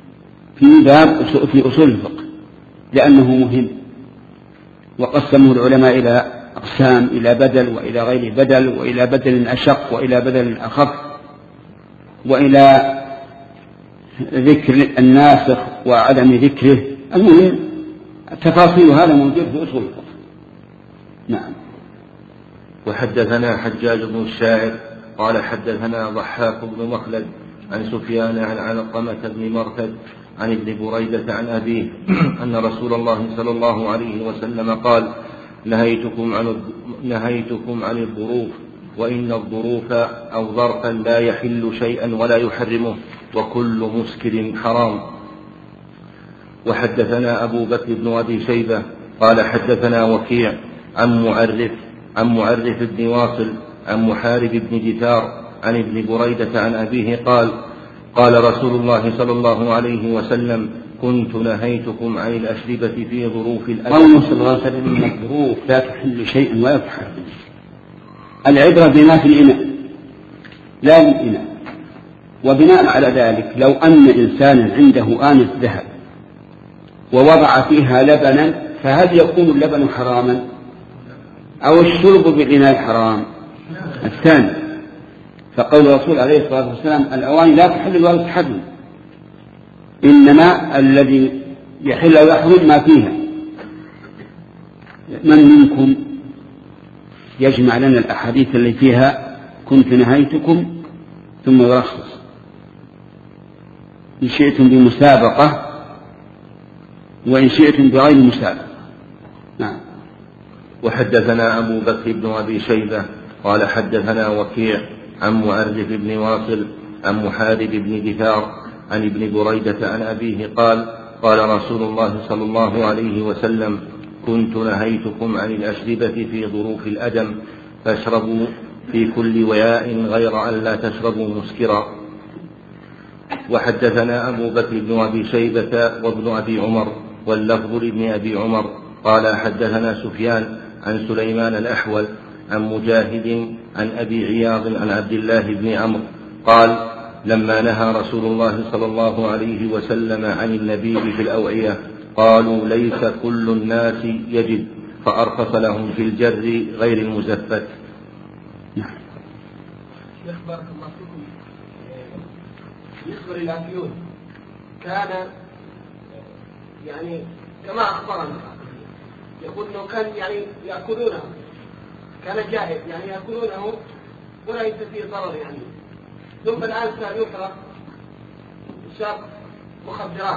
في أصول الفقه لأنه مهم، وقسمه العلماء إلى أقسام، إلى بدل وإلى غير بدل، وإلى بدل أشق وإلى بدل أخف، وإلى ذكر الناسخ وعدم ذكره. المهم تفاصيل هذا موجود في أصول الفقه. نعم. وحدثنا حجاج بن الشاعر قال حدثنا ضحاك بن مخلد عن سفيان عن علقمة بن مرثد عن ابن بريدة عن أبيه أن رسول الله صلى الله عليه وسلم قال نهيتكم عن الظروف، وإن الظروف أو ظرفا لا يحل شيئا ولا يحرمه، وكل مسكر حرام. وحدثنا أبو بكر بن أبي شيبة قال حدثنا وكيع عن معرف بن واصل عن محارب بن دثار عن ابن بريدة عن أبيه قال قال رسول الله صلى الله عليه وسلم كنت نهيتكم عن الأشربة في ظروف الأذى. قوله صلى الله عليه وسلم إن الظروف لا تحل شيء ويفعل. العبرة بما في الإناء لا بالإناء. وبناء على ذلك لو أن إنسانا عنده آنة ذهب ووضع فيها لبنا فهل يكون اللبن حراما أو الشرب بالإناء حرام؟ الثاني. فقول الرسول عليه الصلاة والسلام الأواني لا تحل ولا تحرم، إنما الذي يحل ويحرم ما فيها. من منكم يجمع لنا الأحاديث التي فيها كنت نهيتكم ثم يرخص؟ إن شئتم بمسابقة وإن شئتم بغير مسابقة. نعم. وحدثنا أبو بكر بن أبي شيبة قال حدثنا وكيع عن مؤرف بن واصل عن محارب بن دثار عن ابن بريدة عن أبيه قال قال رسول الله صلى الله عليه وسلم كنت نهيتكم عن الأشربة في ظروف الأدم فاشربوا في كل وياء غير أن لا تشربوا مسكرا. وحدثنا أبو بكر بن أبي شيبة وابن أبي عمر واللفظ لابن أبي عمر قال حدثنا سفيان عن سليمان الأحول عن مجاهد عن أبي عياض عن عبد الله بن عمرو قال لما نهى رسول الله صلى الله عليه وسلم عن النبيذ في الأوعية قالوا ليس كل الناس يجد فأرخص لهم في الجر غير المزفت. بارك الله فيكم. بالنسبة للأكيون كان يعني كما أخبرنا يقول أنه كان يعني يأكلونه، كان جاهز يعني يأكلونه وليس فيه ضرر يعني. ثم الآن صار يكره شرب مخدرات.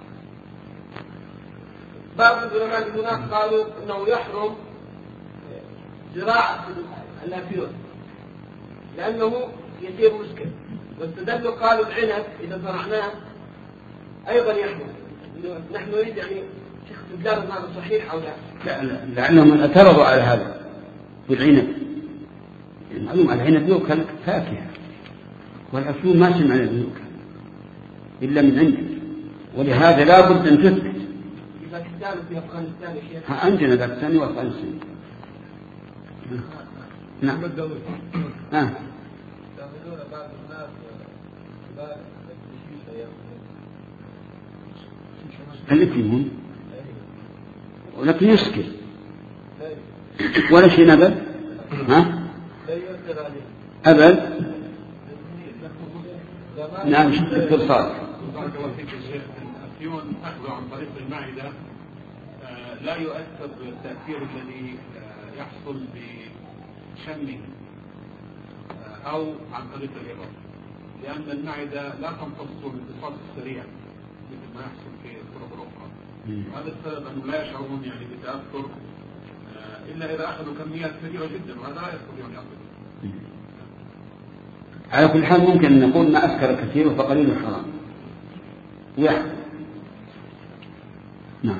بعض العلماء هناك قالوا أنه يحرم زراعة الأكيون لأنه يصير مسكر، واستدلوا قالوا العنب إذا زرعناه أيضا يحرم. نحن نريد يعني شيخ استدلال هذا صحيح أو لا؟ لا لأنهم اعترضوا على هذا بالعنب. معلوم العنب يؤكل فاكهة والأكيون ما سمعنا به يؤكل إلا من عندك، ولهذا لا بد أن تثبت. في باكستان وفي أفغانستان يا شيخ. عندنا باكستان وأفغانستان. نعم. الاثنين ولكن يسكر ولا شيء نبل أبد. نعم. دكتور صالح. الأفيون أخذ عن طريق المعدة لا يؤثر بالتأثير الذي يحصل بشمه أو عن طريق الإبر، لأن المعدة لا تمتص الامتصاص السريع مثل ما يحصل في الطرق الأخرى. هذا السبب أنه لا يشعرون يعني بتأثر إلا إذا أخذوا كميات كبيرة جدا، وهذا لا يستطيعون يأخذوا. على كل حال ممكن أن نقول ما أسكر كثير فقليل حرام ويحصل. نعم.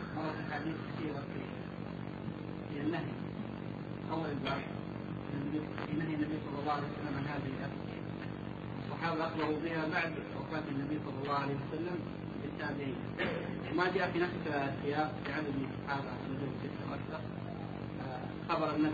الصحابة أخبروا بها بعد وفاة النبي صلى الله عليه وسلم بالتابعين، ما جاء في نفس السياق في عدد من الصحابة من ستة وأكثر خبر النفس.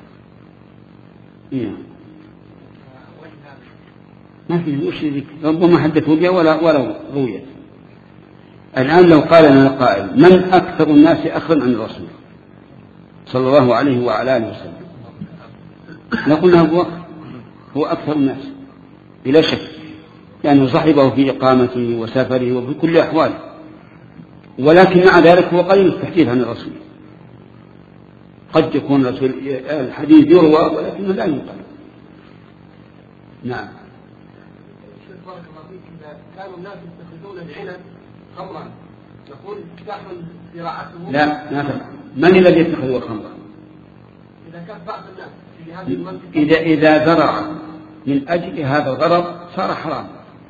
وجه هذا ما في وش ربما حدثوا بها ولا رويت. الآن لو قال لنا قائل من أكثر الناس أخذا عن الرسول صلى الله عليه وعلى آله وسلم، نقول له هو أكثر الناس بلا شك، لأنه صحبه في إقامته وسفره وفي كل أحواله، ولكن مع ذلك هو قليل التحديث عن الرسول. قد يكون الحديث يروى ولكنه لا ينقل. نعم. بارك الله فيك. إذا كانوا الناس يتخذون العنب خمرا نقول تحرم زراعته؟ لا ما تفعل. من الذي يتخذه خمرا؟ إذا كان بعض الناس في هذه المنطقة إذا زرع من أجل هذا الغرض صار حرام.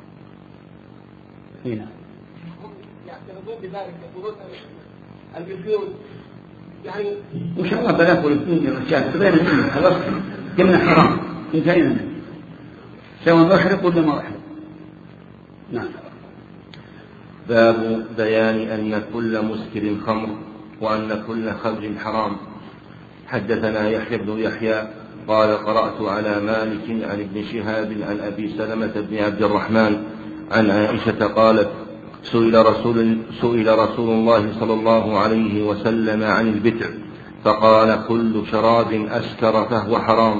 هنا يعترضون بذلك يقولون البيوت يعني وش الله بلاك والبيوت يا رجال تبين منه خلاص قمنا حرام انتهينا منه. سواء محرق ولا ما محرق. نعم. باب بيان أن كل مسكر خمر وأن كل خمر حرام. حدثنا يحيى بن يحيى قال قرأت على مالك عن ابن شهاب عن أبي سلمة بن عبد الرحمن عن عائشة قالت سئل رسول الله صلى الله عليه وسلم عن البتع فقال كل شراب أسكر فهو حرام.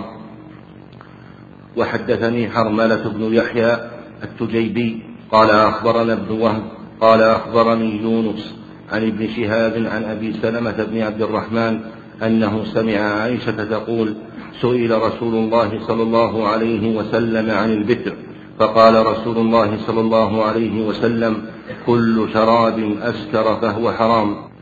وحدثني حرملة بن يحيى التجيبي قال أخبرنا ابن وهب قال أخبرني يونس عن ابن شهاب عن أبي سلمة بن عبد الرحمن أنه سمع عائشة تقول سئل رسول الله صلى الله عليه وسلم عن البتع فقال رسول الله صلى الله عليه وسلم كل شراب أسكر فهو حرام.